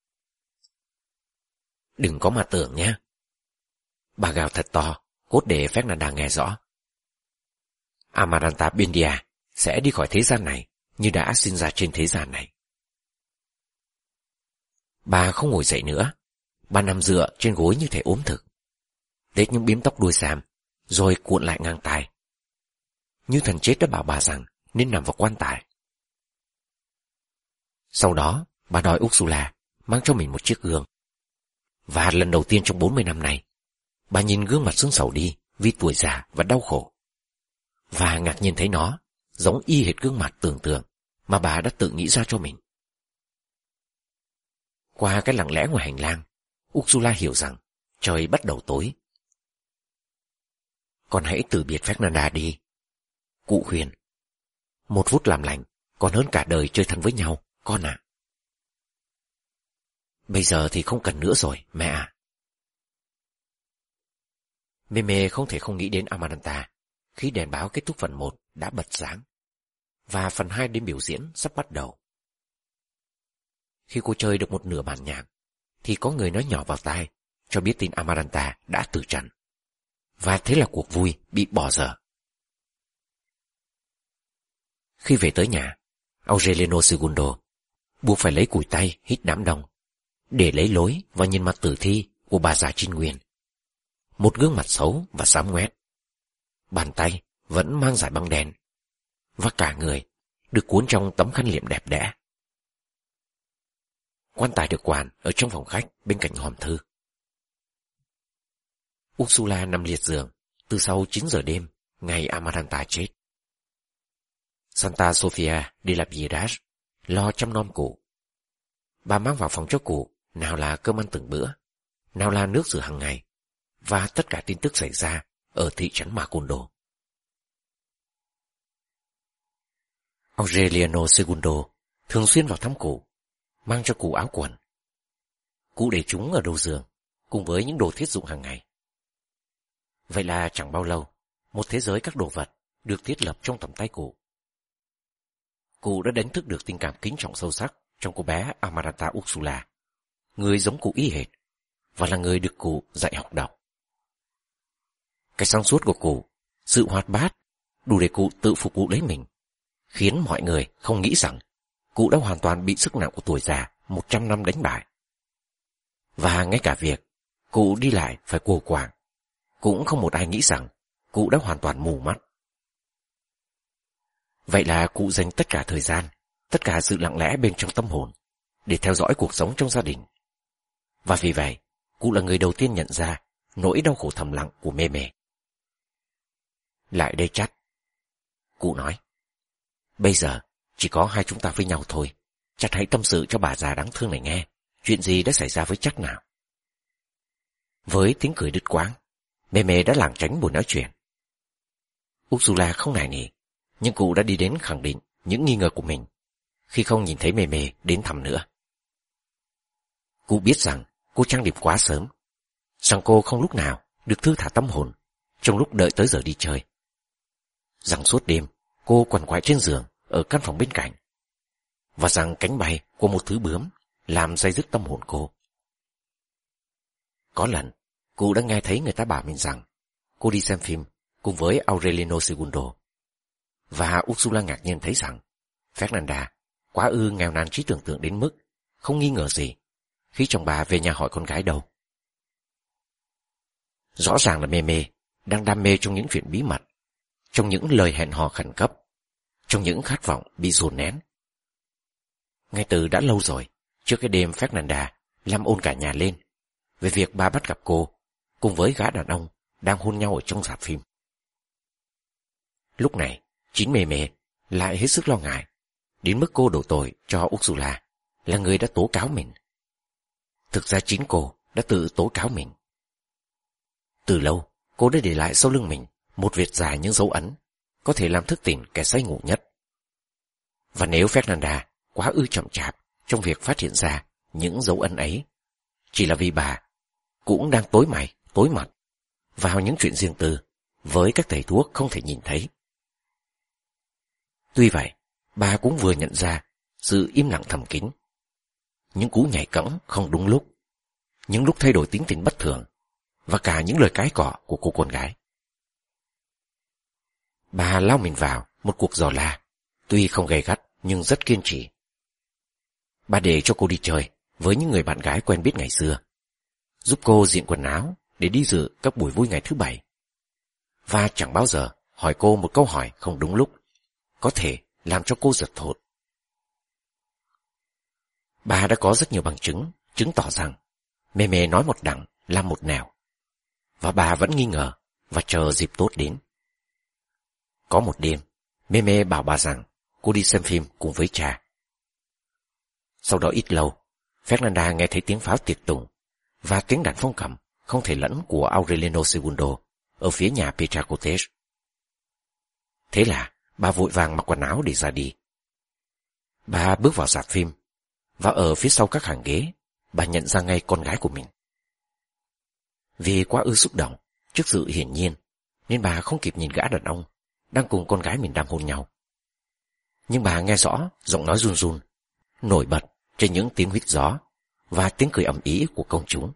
Đừng có mà tưởng nhé. Bà gào thật to, cốt để Fernanda nghe rõ. Amaranta Buendia sẽ đi khỏi thế gian này như đã sinh ra trên thế gian này. Bà không ngồi dậy nữa. Bà nằm dựa trên gối như thể ốm thực, tết những bím tóc đuôi xàm, rồi cuộn lại ngang tai. Như thần chết đã bảo bà rằng nên nằm vào quan tài. Sau đó, bà đòi Ursula mang cho mình một chiếc gương. Và lần đầu tiên trong 40 năm nay, bà nhìn gương mặt sưng sầu đi vì tuổi già và đau khổ. Và ngạc nhiên thấy nó giống y hệt gương mặt tưởng tượng mà bà đã tự nghĩ ra cho mình. Qua cái lặng lẽ ngoài hành lang, Ursula hiểu rằng trời bắt đầu tối. Con hãy từ biệt Fernanda đi, cụ khuyên. Một phút làm lành còn hơn cả đời chơi thân với nhau, con ạ. Bây giờ thì không cần nữa rồi, mẹ ạ. Meme không thể không nghĩ đến Amaranta khi đèn báo kết thúc phần 1 đã bật sáng, và phần 2 đêm biểu diễn sắp bắt đầu. Khi cô chơi được một nửa bản nhạc, thì có người nói nhỏ vào tai, cho biết tin Amaranta đã từ trần. Và thế là cuộc vui bị bỏ dở. Khi về tới nhà, Aureliano Segundo buộc phải lấy cùi tay hít đám đông, để lấy lối và nhìn mặt tử thi của bà già Trinh Nguyên. Một gương mặt xấu và xám ngoét. Bàn tay vẫn mang dải băng đen, và cả người được cuốn trong tấm khăn liệm đẹp đẽ. Quan tài được quàn ở trong phòng khách bên cạnh hòm thư. Ursula nằm liệt giường từ sau 9 giờ đêm ngày Amaranta chết. Santa Sofia de la Piedad lo chăm nom cụ. Bà mang vào phòng cho cụ nào là cơm ăn từng bữa, nào là nước rửa hàng ngày, và tất cả tin tức xảy ra ở thị trấn Macondo. Aureliano Segundo thường xuyên vào thăm cụ, mang cho cụ áo quần. Cụ để chúng ở đầu giường, cùng với những đồ thiết dụng hàng ngày. Vậy là chẳng bao lâu, một thế giới các đồ vật được thiết lập trong tầm tay cụ. Cụ đã đánh thức được tình cảm kính trọng sâu sắc trong cô bé Amaranta Ursula, người giống cụ y hệt, và là người được cụ dạy học đọc. Cái sáng suốt của cụ, sự hoạt bát, đủ để cụ tự phục vụ lấy mình, khiến mọi người không nghĩ rằng cụ đã hoàn toàn bị sức nặng của tuổi già 100 năm đánh bại. Và ngay cả việc cụ đi lại phải cù quạng, cũng không một ai nghĩ rằng cụ đã hoàn toàn mù mắt. Vậy là cụ dành tất cả thời gian, tất cả sự lặng lẽ bên trong tâm hồn để theo dõi cuộc sống trong gia đình. Và vì vậy, cụ là người đầu tiên nhận ra nỗi đau khổ thầm lặng của Meme. Lại đây Chắt, cụ nói. Bây giờ chỉ có hai chúng ta với nhau thôi. Chắt hãy tâm sự cho bà già đáng thương này nghe chuyện gì đã xảy ra với Chắt nào. Với tiếng cười đứt quãng, Meme đã lảng tránh buổi nói chuyện. Ursula không nài nỉ, nhưng cụ đã đi đến khẳng định những nghi ngờ của mình khi không nhìn thấy Meme đến thăm nữa. Cụ biết rằng cô trang điểm quá sớm, rằng cô không lúc nào được thư thả tâm hồn trong lúc đợi tới giờ đi chơi, rằng suốt đêm cô quằn quại trên giường ở căn phòng bên cạnh, và rằng cánh bay của một thứ bướm làm day dứt tâm hồn cô. Có lần, cô đã nghe thấy người ta bảo mình rằng cô đi xem phim cùng với Aureliano Segundo, và Ursula ngạc nhiên thấy rằng Fernanda quá ư nghèo nàn trí tưởng tượng đến mức không nghi ngờ gì khi chồng bà về nhà hỏi con gái đâu. Rõ ràng là Meme đang đam mê trong những chuyện bí mật, trong những lời hẹn hò khẩn cấp, trong những khát vọng bị dồn nén. Ngay từ đã lâu rồi, trước cái đêm Fernanda làm ồn cả nhà lên về việc bà bắt gặp cô cùng với gã đàn ông đang hôn nhau ở trong rạp phim. Lúc này, chính Meme lại hết sức lo ngại, đến mức cô đổ tội cho Ursula là người đã tố cáo mình. Thực ra chính cô đã tự tố cáo mình. Từ lâu, cô đã để lại sau lưng mình một vệt dài những dấu ấn có thể làm thức tỉnh kẻ say ngủ nhất. Và nếu Fernanda quá ư chậm chạp trong việc phát hiện ra những dấu ấn ấy, chỉ là vì bà cũng đang tối mày, tối mặt vào những chuyện riêng tư với các thầy thuốc không thể nhìn thấy. Tuy vậy, bà cũng vừa nhận ra sự im lặng thầm kín, những cú nhảy cẫng không đúng lúc, những lúc thay đổi tính tình bất thường, và cả những lời cãi cọ của cô con gái. Bà lao mình vào một cuộc dò la, tuy không gay gắt nhưng rất kiên trì. Bà để cho cô đi chơi với những người bạn gái quen biết ngày xưa, giúp cô diện quần áo để đi dự các buổi vui ngày thứ Bảy, và chẳng bao giờ hỏi cô một câu hỏi không đúng lúc, có thể làm cho cô giật thót. Bà đã có rất nhiều bằng chứng chứng tỏ rằng Meme nói một đằng làm một nẻo, và bà vẫn nghi ngờ và chờ dịp tốt đến. Có một đêm, Meme bảo bà rằng cô đi xem phim cùng với cha. Sau đó ít lâu, Fernanda nghe thấy tiếng pháo tiệc tùng và tiếng đàn phong cầm không thể lẫn của Aureliano Segundo ở phía nhà Petra Cottage. Thế là bà vội vàng mặc quần áo để ra đi. Bà bước vào rạp phim, và ở phía sau các hàng ghế, bà nhận ra ngay con gái của mình. Vì quá ư xúc động trước sự hiển nhiên, nên bà không kịp nhìn gã đàn ông đang cùng con gái mình đam hôn nhau. Nhưng bà nghe rõ giọng nói run run, nổi bật trên những tiếng huýt gió và tiếng cười ầm ĩ của công chúng.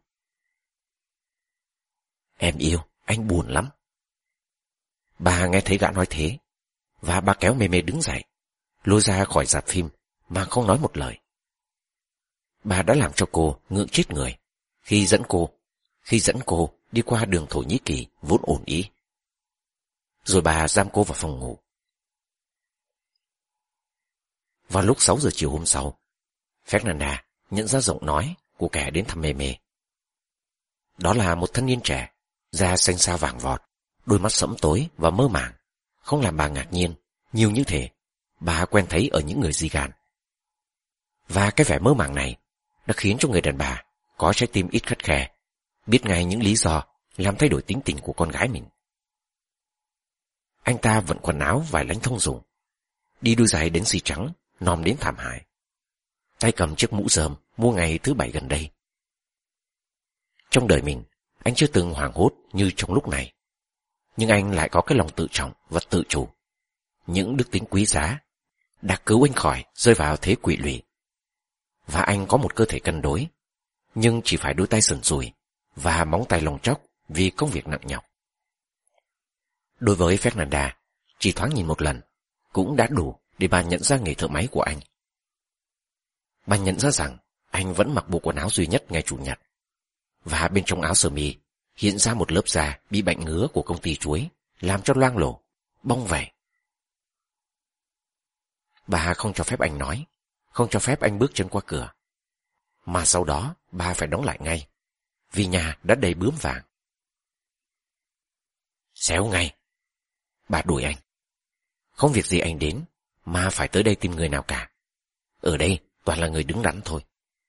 Em yêu, anh buồn lắm. Bà nghe thấy gã nói thế, và bà kéo Meme đứng dậy, lôi ra khỏi rạp phim mà không nói một lời. Bà đã làm cho cô ngượng chết người khi dẫn cô đi qua đường Thổ Nhĩ Kỳ vốn ổn ý. Rồi bà giam cô vào phòng ngủ. Vào lúc 6 giờ chiều hôm sau, Fernanda nhận ra giọng nói của kẻ đến thăm Meme. Đó là một thanh niên trẻ, da xanh xao vàng vọt, đôi mắt sẫm tối và mơ màng, không làm bà ngạc nhiên nhiều như thế bà quen thấy ở những người Zigan. Và cái vẻ mơ màng này đã khiến cho người đàn bà có trái tim ít khắt khe biết ngay những lý do làm thay đổi tính tình của con gái mình. Anh ta vận quần áo vải lánh thông dụng, đi đôi giày đến xì trắng, nòm đến thảm hại, tay cầm chiếc mũ rơm mua ngày thứ Bảy gần đây. Trong đời mình, anh chưa từng hoảng hốt như trong lúc này, nhưng anh lại có cái lòng tự trọng và tự chủ, những đức tính quý giá đã cứu anh khỏi rơi vào thế quỵ lụy. Và anh có một cơ thể cân đối, nhưng chỉ phải đôi tay sần sùi và móng tay lông chóc vì công việc nặng nhọc. Đối với Fernanda, chỉ thoáng nhìn một lần cũng đã đủ để bà nhận ra nghề thợ máy của anh. Bà nhận ra rằng anh vẫn mặc bộ quần áo duy nhất ngày Chủ nhật, và bên trong áo sơ mi hiện ra một lớp da bị bệnh ngứa của công ty chuối, làm cho loang lổ, bong vảy. Bà không cho phép anh nói, không cho phép anh bước chân qua cửa, mà sau đó bà phải đóng lại ngay, vì nhà đã đầy bướm vàng. Xéo ngay, bà đuổi anh. Không việc gì anh đến, mà phải tới đây tìm người nào cả. Ở đây toàn là người đứng đắn thôi.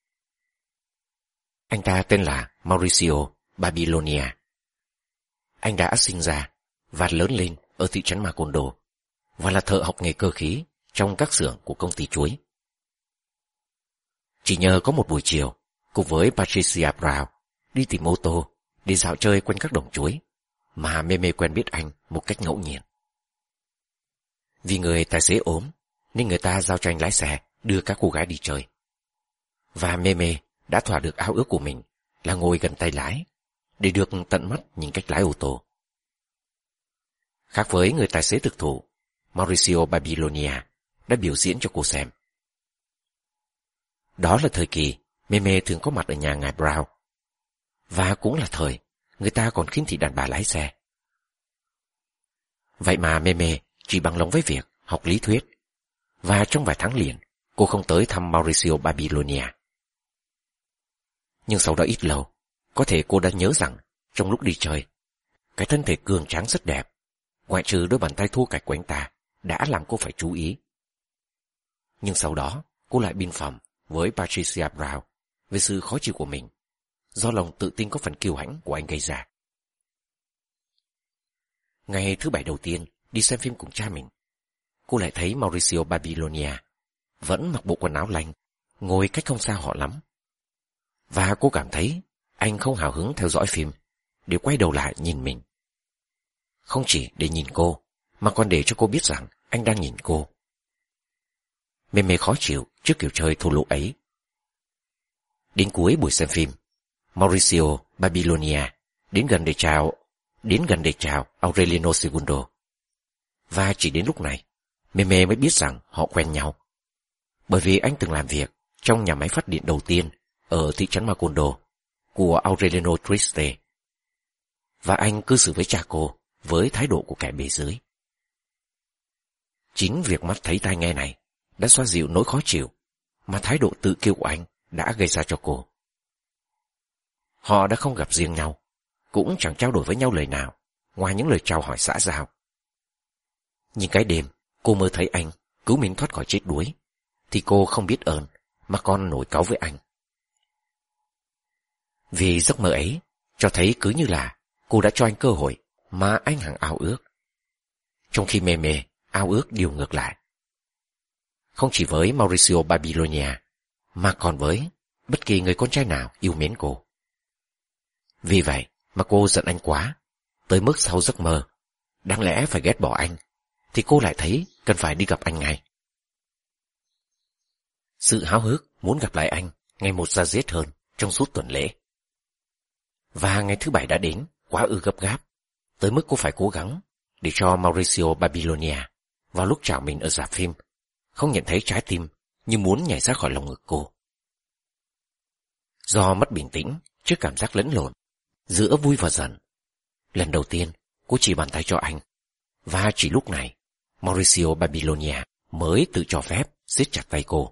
Anh ta tên là Mauricio Babilonia. Anh đã sinh ra và lớn lên ở thị trấn Macondo, và là thợ học nghề cơ khí trong các xưởng của công ty chuối. Chỉ nhờ có một buổi chiều, cùng với Patricia Brown đi tìm ô tô để dạo chơi quanh các đồng chuối, mà Meme quen biết anh một cách ngẫu nhiên. Vì người tài xế ốm, nên người ta giao cho anh lái xe đưa các cô gái đi chơi. Và Meme đã thỏa được ao ước của mình là ngồi gần tay lái, để được tận mắt nhìn cách lái ô tô. Khác với người tài xế thực thụ, Mauricio Babilonia đã biểu diễn cho cô xem. Đó là thời kỳ Meme thường có mặt ở nhà ngài Brown, và cũng là thời người ta còn khinh thị đàn bà lái xe. Vậy mà Meme chỉ bằng lòng với việc học lý thuyết, và trong vài tháng liền cô không tới thăm Mauricio Babilonia. Nhưng sau đó ít lâu, có thể cô đã nhớ rằng trong lúc đi chơi, cái thân thể cường tráng rất đẹp, ngoại trừ đôi bàn tay thô kệch của anh ta, đã làm cô phải chú ý. Nhưng sau đó cô lại biên phòng với Patricia Brown về sự khó chịu của mình, do lòng tự tin có phần kiêu hãnh của anh gây ra. Ngày thứ Bảy đầu tiên đi xem phim cùng cha mình, cô lại thấy Mauricio Babilonia vẫn mặc bộ quần áo lanh, ngồi cách không xa họ lắm. Và cô cảm thấy anh không hào hứng theo dõi phim, để quay đầu lại nhìn mình. Không chỉ để nhìn cô, mà còn để cho cô biết rằng anh đang nhìn cô. Meme khó chịu trước kiểu chơi thô lỗ ấy. Đến cuối buổi xem phim, Mauricio Babilonia đến gần để chào Aureliano Segundo. Và chỉ đến lúc này, Meme mới biết rằng họ quen nhau. Bởi vì anh từng làm việc trong nhà máy phát điện đầu tiên ở thị trấn Macondo của Aureliano Triste. Và anh cư xử với cha cô với thái độ của kẻ bề dưới. Chính việc mắt thấy tai nghe này đã xoa dịu nỗi khó chịu mà thái độ tự kiêu của anh đã gây ra cho cô. Họ đã không gặp riêng nhau, cũng chẳng trao đổi với nhau lời nào ngoài những lời chào hỏi xã giao. Nhưng cái đêm cô mơ thấy anh cứu mình thoát khỏi chết đuối, thì cô không biết ơn mà còn nổi cáu với anh. Vì giấc mơ ấy cho thấy cứ như là cô đã cho anh cơ hội mà anh hằng ao ước, trong khi Meme ao ước điều ngược lại. Không chỉ với Mauricio Babilonia, mà còn với bất kỳ người con trai nào yêu mến cô. Vì vậy mà cô giận anh quá, tới mức sau giấc mơ, đáng lẽ phải ghét bỏ anh, thì cô lại thấy cần phải đi gặp anh ngay. Sự háo hức muốn gặp lại anh ngày một ra diết hơn trong suốt tuần lễ. Và ngày thứ Bảy đã đến quá gấp gáp, tới mức cô phải cố gắng để cho Mauricio Babilonia vào lúc chào mình ở rạp phim không nhận thấy trái tim như muốn nhảy ra khỏi lồng ngực cô. Do mất bình tĩnh trước cảm giác lẫn lộn giữa vui và giận, lần đầu tiên cô chỉ bàn tay cho anh, và chỉ lúc này Mauricio Babilonia mới tự cho phép siết chặt tay cô.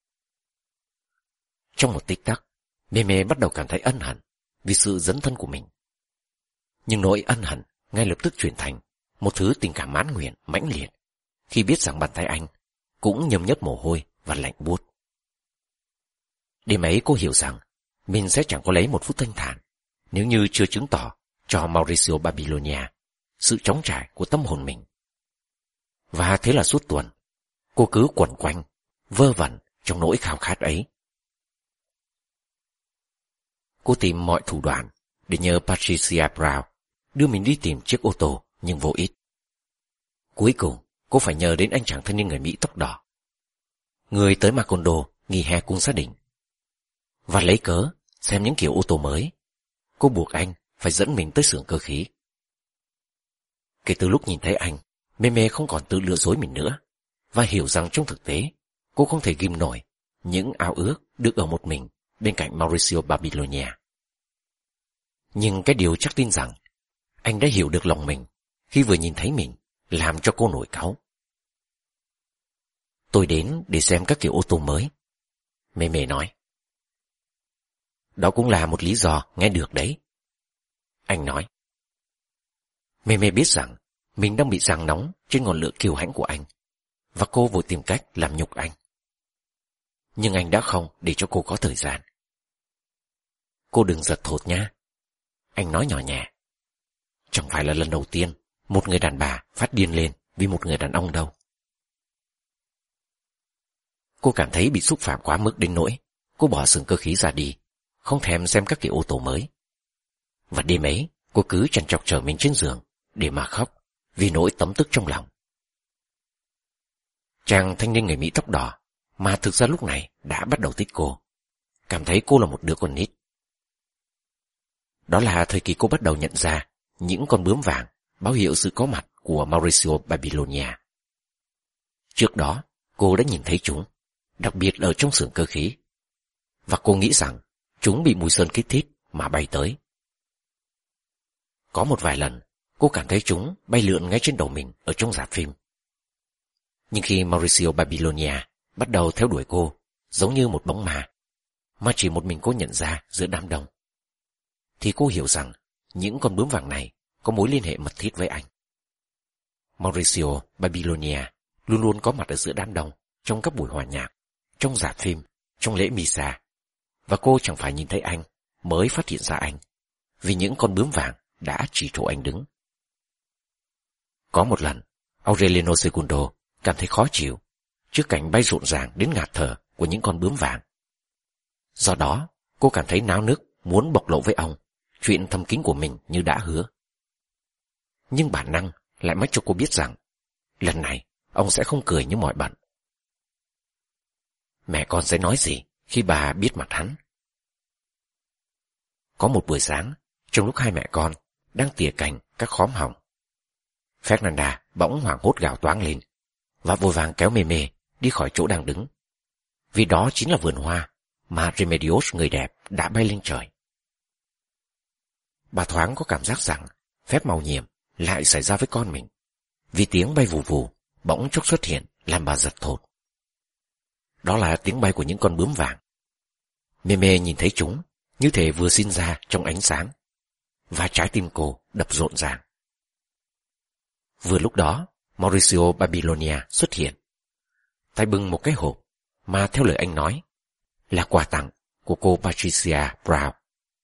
Trong một tích tắc, Meme bắt đầu cảm thấy ân hận vì sự dấn thân của mình. Nhưng nỗi ân hận ngay lập tức chuyển thành một thứ tình cảm mãn nguyện mãnh liệt khi biết rằng bàn tay anh cũng nhấm nhấp mồ hôi và lạnh buốt. Đêm ấy cô hiểu rằng mình sẽ chẳng có lấy một phút thanh thản nếu như chưa chứng tỏ cho Mauricio Babilonia sự trống trải của tâm hồn mình. Và thế là suốt tuần, cô cứ quẩn quanh, vơ vẩn trong nỗi khao khát ấy. Cô tìm mọi thủ đoạn để nhờ Patricia Brown đưa mình đi tìm chiếc ô tô, nhưng vô ích. Cuối cùng, cô phải nhờ đến anh chàng thanh niên người Mỹ tóc đỏ, người tới Macondo nghỉ hè cùng gia đình. Và lấy cớ xem những kiểu ô tô mới, cô buộc anh phải dẫn mình tới xưởng cơ khí. Kể từ lúc nhìn thấy anh, Meme không còn tự lừa dối mình nữa, và hiểu rằng trong thực tế, cô không thể ghim nổi những ao ước được ở một mình bên cạnh Mauricio Babilonia. Nhưng cái điều chắc tin rằng anh đã hiểu được lòng mình khi vừa nhìn thấy mình làm cho cô nổi cáu. Tôi đến để xem các kiểu ô tô mới, Meme nói. Đó cũng là một lý do nghe được đấy, anh nói. Meme biết rằng mình đang bị giằng nóng trên ngọn lửa kiêu hãnh của anh, và cô vội tìm cách làm nhục anh. Nhưng anh đã không để cho cô có thời gian. Cô đừng giật thột nhá, anh nói nhỏ nhẹ. Chẳng phải là lần đầu tiên một người đàn bà phát điên lên vì một người đàn ông đâu. Cô cảm thấy bị xúc phạm quá mức đến nỗi cô bỏ xưởng cơ khí ra đi, không thèm xem các kiểu ô tô mới. Và đêm ấy cô cứ chằn chọc chờ mình trên giường để mà khóc vì nỗi tấm tức trong lòng. Chàng thanh niên người Mỹ tóc đỏ, mà thực ra lúc này đã bắt đầu thích cô, cảm thấy cô là một đứa con nít. Đó là thời kỳ cô bắt đầu nhận ra những con bướm vàng báo hiệu sự có mặt của Mauricio Babilonia. Trước đó, cô đã nhìn thấy chúng, đặc biệt ở trong xưởng cơ khí, và cô nghĩ rằng chúng bị mùi sơn kích thích mà bay tới. Có một vài lần, cô cảm thấy chúng bay lượn ngay trên đầu mình ở trong rạp phim. Nhưng khi Mauricio Babilonia bắt đầu theo đuổi cô, giống như một bóng ma, mà chỉ một mình cô nhận ra giữa đám đông, thì cô hiểu rằng những con bướm vàng này có mối liên hệ mật thiết với anh. Mauricio Babilonia luôn luôn có mặt ở giữa đám đông, trong các buổi hòa nhạc, trong rạp phim, trong lễ misa, và cô chẳng phải nhìn thấy anh mới phát hiện ra anh, vì những con bướm vàng đã chỉ chỗ anh đứng. Có một lần, Aureliano Segundo cảm thấy khó chịu trước cảnh bay rộn ràng đến ngạt thở của những con bướm vàng. Do đó, cô cảm thấy náo nức muốn bộc lộ với ông chuyện thầm kín của mình như đã hứa. Nhưng bản năng lại mách cho cô biết rằng lần này ông sẽ không cười như mọi bận. Mẹ con sẽ nói gì khi bà biết mặt hắn? Có một buổi sáng, trong lúc hai mẹ con đang tỉa cành các khóm hồng, Fernanda bỗng hoảng hốt gào toáng lên và vội vàng kéo Meme đi khỏi chỗ đang đứng, vì đó chính là vườn hoa mà Remedios người đẹp đã bay lên trời. Bà thoáng có cảm giác rằng phép màu nhiệm lại xảy ra với con mình, vì tiếng bay vù vù bỗng chốc xuất hiện làm bà giật thót. Đó là tiếng bay của những con bướm vàng. Meme nhìn thấy chúng như thể vừa sinh ra trong ánh sáng, và trái tim cô đập rộn ràng. Vừa lúc đó, Mauricio Babilonia xuất hiện, tay bưng một cái hộp mà theo lời anh nói là quà tặng của cô Patricia Brown.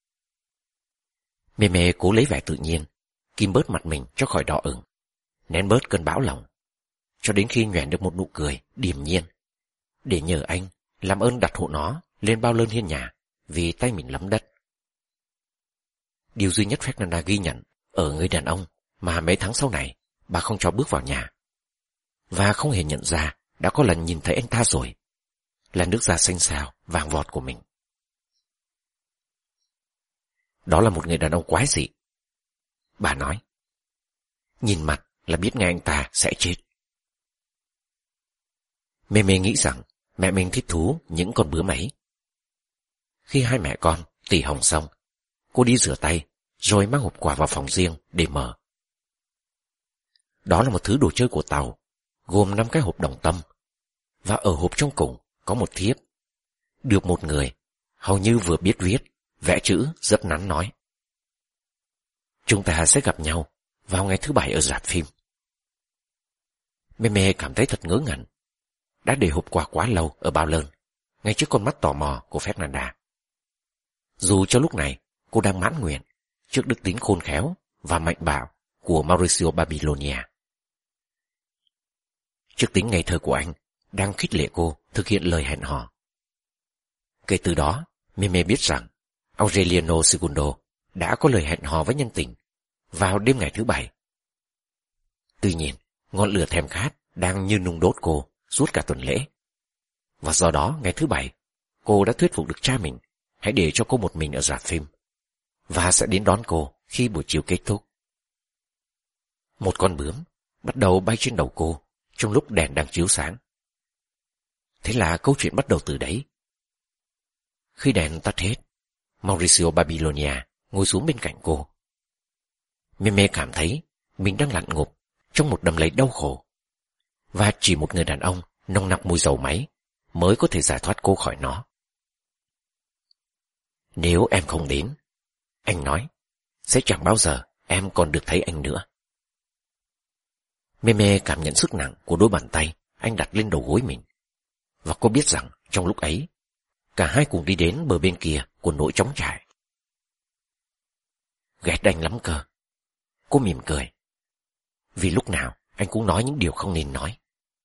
Meme cố lấy vẻ tự nhiên, kìm bớt mặt mình cho khỏi đỏ ửng, nén bớt cơn bão lòng, cho đến khi nhoẻn được một nụ cười điềm nhiên, để nhờ anh làm ơn đặt hộ nó lên bao lơn hiên nhà, vì tay mình lấm đất. Điều duy nhất Fernanda ghi nhận ở người đàn ông mà mấy tháng sau này bà không cho bước vào nhà, và không hề nhận ra đã có lần nhìn thấy anh ta rồi, là nước da xanh xao vàng vọt của mình. Đó là một người đàn ông quái dị, bà nói. Nhìn mặt là biết ngay anh ta sẽ chết. Meme nghĩ rằng mẹ mình thích thú những con bướm ấy. Khi hai mẹ con tỉ hồng xong, cô đi rửa tay rồi mang hộp quà vào phòng riêng để mở. Đó là một thứ đồ chơi của tàu, gồm 5 cái hộp đồng tâm, và ở hộp trong cùng có một thiếp được một người hầu như vừa biết viết, vẽ chữ rất ngắn nói: chúng ta sẽ gặp nhau vào ngày thứ Bảy ở rạp phim. Meme cảm thấy thật ngớ ngẩn, đã để hộp quà quá lâu ở bao lơn, ngay trước con mắt tò mò của Fernanda. Dù cho lúc này cô đang mãn nguyện trước đức tính khôn khéo và mạnh bạo của Mauricio Babilonia. Trước tính ngây thơ của anh đang khích lệ cô thực hiện lời hẹn hò. Kể từ đó, Meme biết rằng Aureliano Segundo đã có lời hẹn hò với nhân tình vào đêm ngày thứ Bảy. Tuy nhiên, ngọn lửa thèm khát đang như nung đốt cô suốt cả tuần lễ, và do đó ngày thứ Bảy cô đã thuyết phục được cha mình hãy để cho cô một mình ở rạp phim, và sẽ đến đón cô khi buổi chiều kết thúc. Một con bướm bắt đầu bay trên đầu cô trong lúc đèn đang chiếu sáng. Thế là câu chuyện bắt đầu từ đấy. Khi đèn tắt hết, Mauricio Babilonia ngồi xuống bên cạnh cô. Meme cảm thấy mình đang lặn ngục trong một đầm lầy đau khổ, và chỉ một người đàn ông nồng nặc mùi dầu máy mới có thể giải thoát cô khỏi nó. Nếu em không đến, anh nói, sẽ chẳng bao giờ em còn được thấy anh nữa. Meme cảm nhận sức nặng của đôi bàn tay anh đặt lên đầu gối mình, và cô biết rằng trong lúc ấy, cả hai cùng đi đến bờ bên kia của nỗi trống trải. Ghét anh lắm cơ. Cô mỉm cười, vì lúc nào anh cũng nói những điều không nên nói.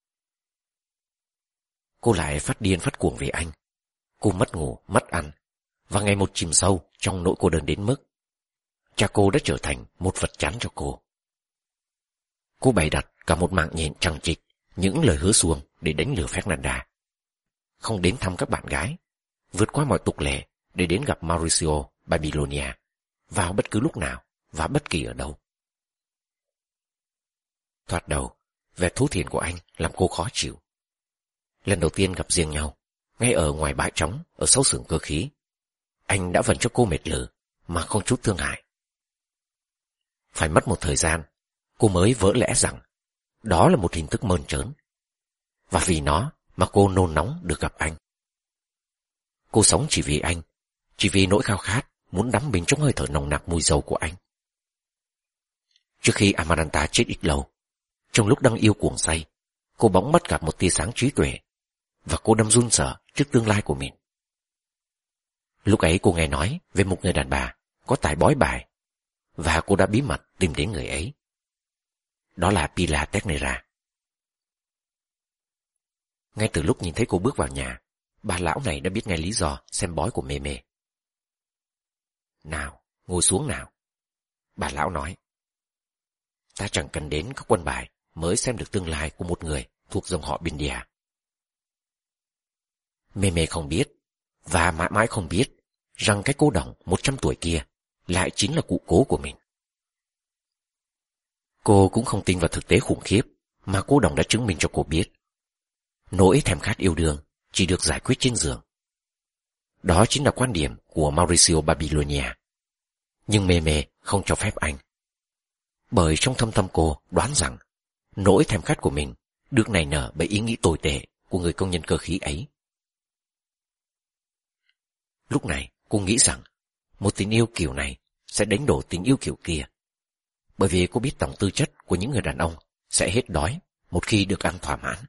Cô lại phát điên phát cuồng về anh. Cô mất ngủ, mất ăn, và ngày một chìm sâu trong nỗi cô đơn đến mức cha cô đã trở thành một vật chắn cho cô. Cô bày đặt cả một mạng nhện chằng chịt những lời hứa suông để đánh lừa Fernanda. Không đến thăm các bạn gái, vượt qua mọi tục lệ để đến gặp Mauricio Babilonia vào bất cứ lúc nào và bất kỳ ở đâu. Thoạt đầu, vẻ thú thiện của anh làm cô khó chịu. Lần đầu tiên gặp riêng nhau, ngay ở ngoài bãi trống ở sau xưởng cơ khí, anh đã vần cho cô mệt lử mà không chút thương hại. Phải mất một thời gian, cô mới vỡ lẽ rằng đó là một hình thức mơn trớn, và vì nó mà cô nôn nóng được gặp anh. Cô sống chỉ vì anh, chỉ vì nỗi khao khát muốn đắm mình trong hơi thở nồng nặc mùi dầu của anh. Trước khi Amaranta chết ít lâu, trong lúc đang yêu cuồng say, cô bỗng bắt gặp một tia sáng trí tuệ, và cô đâm run sợ trước tương lai của mình. Lúc ấy cô nghe nói về một người đàn bà có tài bói bài, và cô đã bí mật tìm đến người ấy. Đó là Pilar Teixeira. Ngay từ lúc nhìn thấy cô bước vào nhà, bà lão này đã biết ngay lý do xem bói của Meme. Nào, ngồi xuống nào. Bà lão nói. Ta chẳng cần đến các quân bài mới xem được tương lai của một người thuộc dòng họ Bindia. Meme không biết, và mãi mãi không biết, rằng cái cô đồng 100 tuổi kia lại chính là cụ cố của mình. Cô cũng không tin vào thực tế khủng khiếp mà cô đồng đã chứng minh cho cô biết. Nỗi thèm khát yêu đương chỉ được giải quyết trên giường. Đó chính là quan điểm của Mauricio Babilonia. Nhưng Meme không cho phép anh. Bởi trong thâm tâm cô đoán rằng nỗi thèm khát của mình được nảy nở bởi ý nghĩ tồi tệ của người công nhân cơ khí ấy. Lúc này cô nghĩ rằng một tình yêu kiểu này sẽ đánh đổ tình yêu kiểu kia. Bởi vì cô biết tổng tư chất của những người đàn ông sẽ hết đói một khi được ăn thỏa mãn.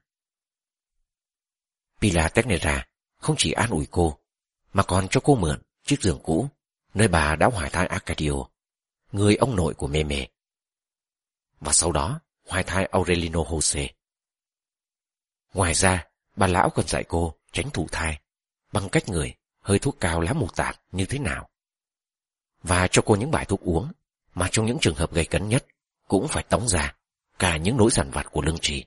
Pilar Teixeira không chỉ an ủi cô, mà còn cho cô mượn chiếc giường cũ nơi bà đã hoài thai Arcadio, người ông nội của Meme. Và sau đó hoài thai Aurelino Jose. Ngoài ra, bà lão còn dạy cô tránh thụ thai bằng cách ngửi hơi thuốc cao lá mù tạt như thế nào, và cho cô những bài thuốc uống mà trong những trường hợp gây cấn nhất cũng phải tống ra cả những nỗi dằn vặt của lương tri.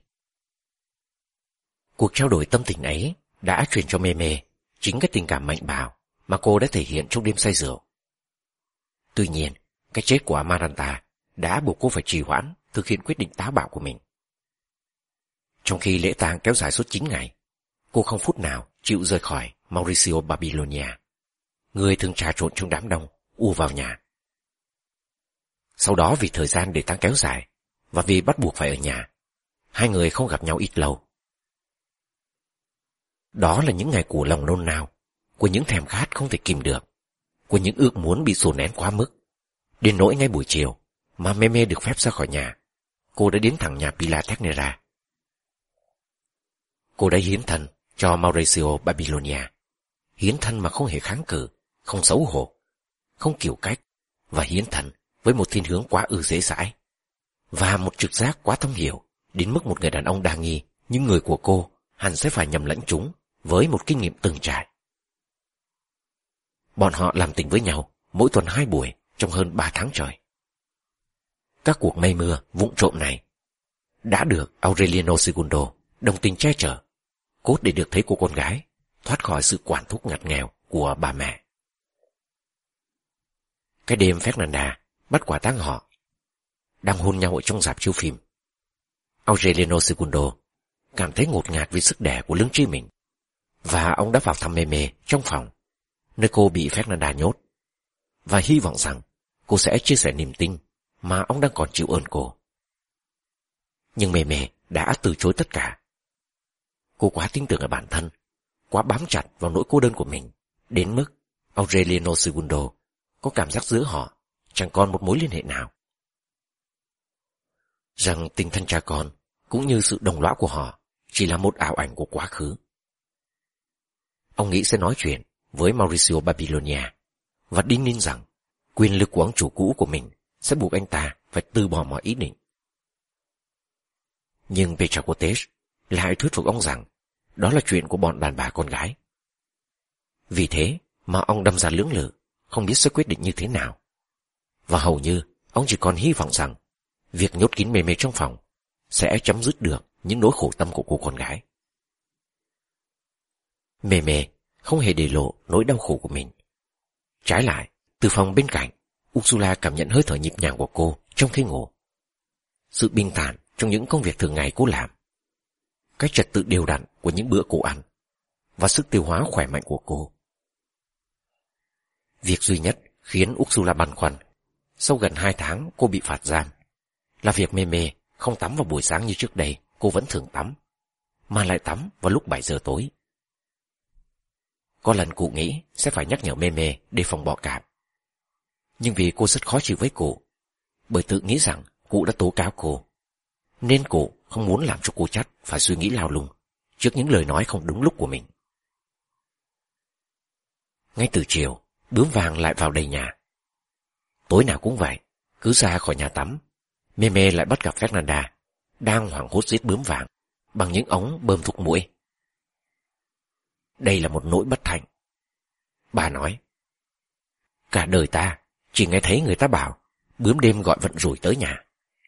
Cuộc trao đổi tâm tình ấy đã truyền cho Meme chính cái tình cảm mạnh bạo mà cô đã thể hiện trong đêm say rượu. Tuy nhiên, cái chết của Amaranta đã buộc cô phải trì hoãn thực hiện quyết định táo bạo của mình. Trong khi lễ tang kéo dài suốt 9 ngày, cô không phút nào chịu rời khỏi Mauricio Babilonia, người thường trà trộn trong đám đông ùa vào nhà. Sau đó vì thời gian để tang kéo dài và vì bắt buộc phải ở nhà, hai người không gặp nhau ít lâu. Đó là những ngày của lòng nôn nao, của những thèm khát không thể kìm được, của những ước muốn bị dồn nén quá mức. Đến nỗi ngay buổi chiều mà Meme được phép ra khỏi nhà, cô đã đến thẳng nhà Pilar Teixeira. Cô đã hiến thân cho Mauricio Babilonia, hiến thân mà không hề kháng cự, không xấu hổ, không kiểu cách, và hiến thân với một thiên hướng quá ư dễ dãi, và một trực giác quá thông hiểu đến mức một người đàn ông đa nghi như người của cô hẳn sẽ phải nhầm lẫn chúng với một kinh nghiệm từng trải. Bọn họ làm tình với nhau mỗi tuần 2 buổi trong hơn 3 tháng trời. Các cuộc mây mưa vụng trộm này đã được Aureliano Segundo đồng tình che chở, cốt để được thấy cô con gái thoát khỏi sự quản thúc ngặt nghèo của bà mẹ. Cái đêm Fernanda bắt quả tang họ đang hôn nhau ở trong rạp chiếu phim, Aureliano Segundo cảm thấy ngột ngạt vì sức đẻ của lương tri mình, và ông đã vào thăm Meme trong phòng nơi cô bị Fernanda nhốt, và hy vọng rằng cô sẽ chia sẻ niềm tin mà ông đang còn chịu ơn cô. Nhưng Meme đã từ chối tất cả. Cô quá tin tưởng ở bản thân, quá bám chặt vào nỗi cô đơn của mình, đến mức Aureliano Segundo có cảm giác giữa họ chẳng còn một mối liên hệ nào. Rằng tình thân cha con cũng như sự đồng lõa của họ chỉ là một ảo ảnh của quá khứ. Ông nghĩ sẽ nói chuyện với Mauricio Babilonia và đinh ninh rằng quyền lực của ông chủ cũ của mình sẽ buộc anh ta phải từ bỏ mọi ý định. Nhưng Petra Cortés lại thuyết phục ông rằng đó là chuyện của bọn đàn bà con gái. Vì thế mà ông đâm ra lưỡng lự, không biết sẽ quyết định như thế nào. Và hầu như ông chỉ còn hy vọng rằng việc nhốt kín Meme trong phòng sẽ chấm dứt được những nỗi khổ tâm của cô con gái. Mê mê không hề để lộ nỗi đau khổ của mình. Trái lại, từ phòng bên cạnh, Ursula cảm nhận hơi thở nhịp nhàng của cô trong khi ngủ. Sự bình thản trong những công việc thường ngày cô làm, cái trật tự đều đặn của những bữa cô ăn, và sức tiêu hóa khỏe mạnh của cô. Việc duy nhất khiến Ursula băn khoăn sau gần 2 tháng cô bị phạt giam là việc mê mê không tắm vào buổi sáng như trước đây cô vẫn thường tắm, mà lại tắm vào lúc 7 giờ tối. Có lần cụ nghĩ sẽ phải nhắc nhở mê mê để phòng bọ cạp, nhưng vì cô rất khó chịu với cụ, bởi tự nghĩ rằng cụ đã tố cáo cô, nên cụ không muốn làm cho cô Chắt phải suy nghĩ lao lung trước những lời nói không đúng lúc của mình. Ngay từ chiều, bướm vàng lại vào đầy nhà. Tối nào cũng vậy, cứ ra khỏi nhà tắm, mê mê lại bắt gặp Fernanda đang hoảng hốt giết bướm vàng bằng những ống bơm thuốc muỗi. Đây là một nỗi bất hạnh. Bà nói, cả đời ta chỉ nghe thấy người ta bảo bướm đêm gọi vận rủi tới nhà.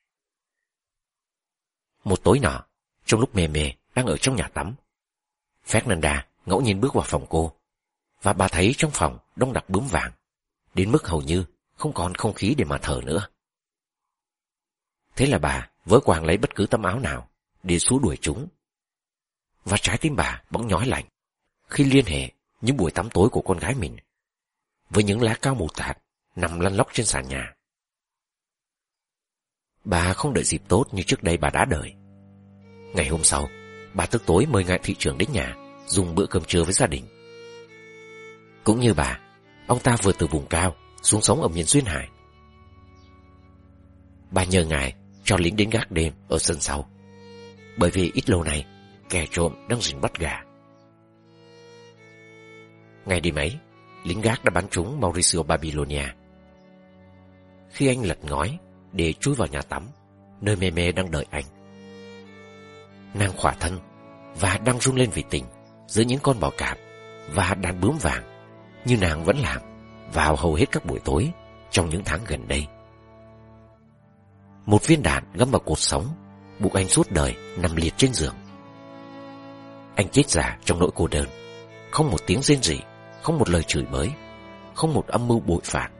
Một tối nọ, trong lúc mê mê đang ở trong nhà tắm, Fernanda ngẫu nhiên bước vào phòng cô, và bà thấy trong phòng đông đặc bướm vàng, đến mức hầu như không còn không khí để mà thở nữa. Thế là bà vớ quàng lấy bất cứ tấm áo nào để xua đuổi chúng. Và trái tim bà bỗng nhói lạnh khi liên hệ những buổi tắm tối của con gái mình với những lá cao mù tạt nằm lăn lóc trên sàn nhà. Bà không đợi dịp tốt như trước đây bà đã đợi. Ngày hôm sau, bà thức tối mời ngài thị trưởng đến nhà dùng bữa cơm trưa với gia đình. Cũng như bà, ông ta vừa từ vùng cao xuống sống ở miền Duyên Hải. Bà nhờ ngài cho lính đến gác đêm ở sân sau, bởi vì ít lâu nay kẻ trộm đang rình bắt gà. Ngày đêm ấy, lính gác đã bắn trúng Mauricio Babilonia. Khi anh lật ngói để chui vào nhà tắm, nơi mê mê đang đợi anh, nàng khỏa thân và đang run lên vì tình giữa những con bò cạp và đàn bướm vàng, như nàng vẫn làm vào hầu hết các buổi tối trong những tháng gần đây. Một viên đạn găm vào cột sống buộc anh suốt đời nằm liệt trên giường. Anh chết già trong nỗi cô đơn, không một tiếng rên rỉ, không một lời chửi bới, không một âm mưu bội phạt.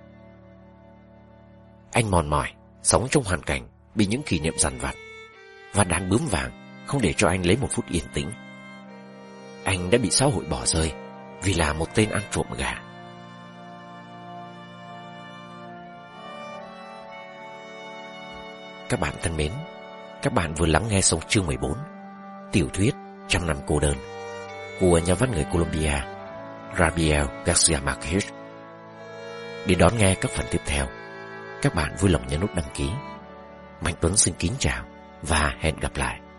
Anh mòn mỏi sống trong hoàn cảnh bị những kỷ niệm dằn vặt, và đàn bướm vàng không để cho anh lấy một phút yên tĩnh. Anh đã bị xã hội bỏ rơi vì là một tên ăn trộm gà. Các bạn thân mến, các bạn vừa lắng nghe xong chương 14, tiểu thuyết Trăm năm cô đơn của nhà văn người Colombia Gabriel Garcia Marquez. Để đón nghe các phần tiếp theo, các bạn vui lòng nhấn nút đăng ký. Mạnh Tuấn xin kính chào và hẹn gặp lại.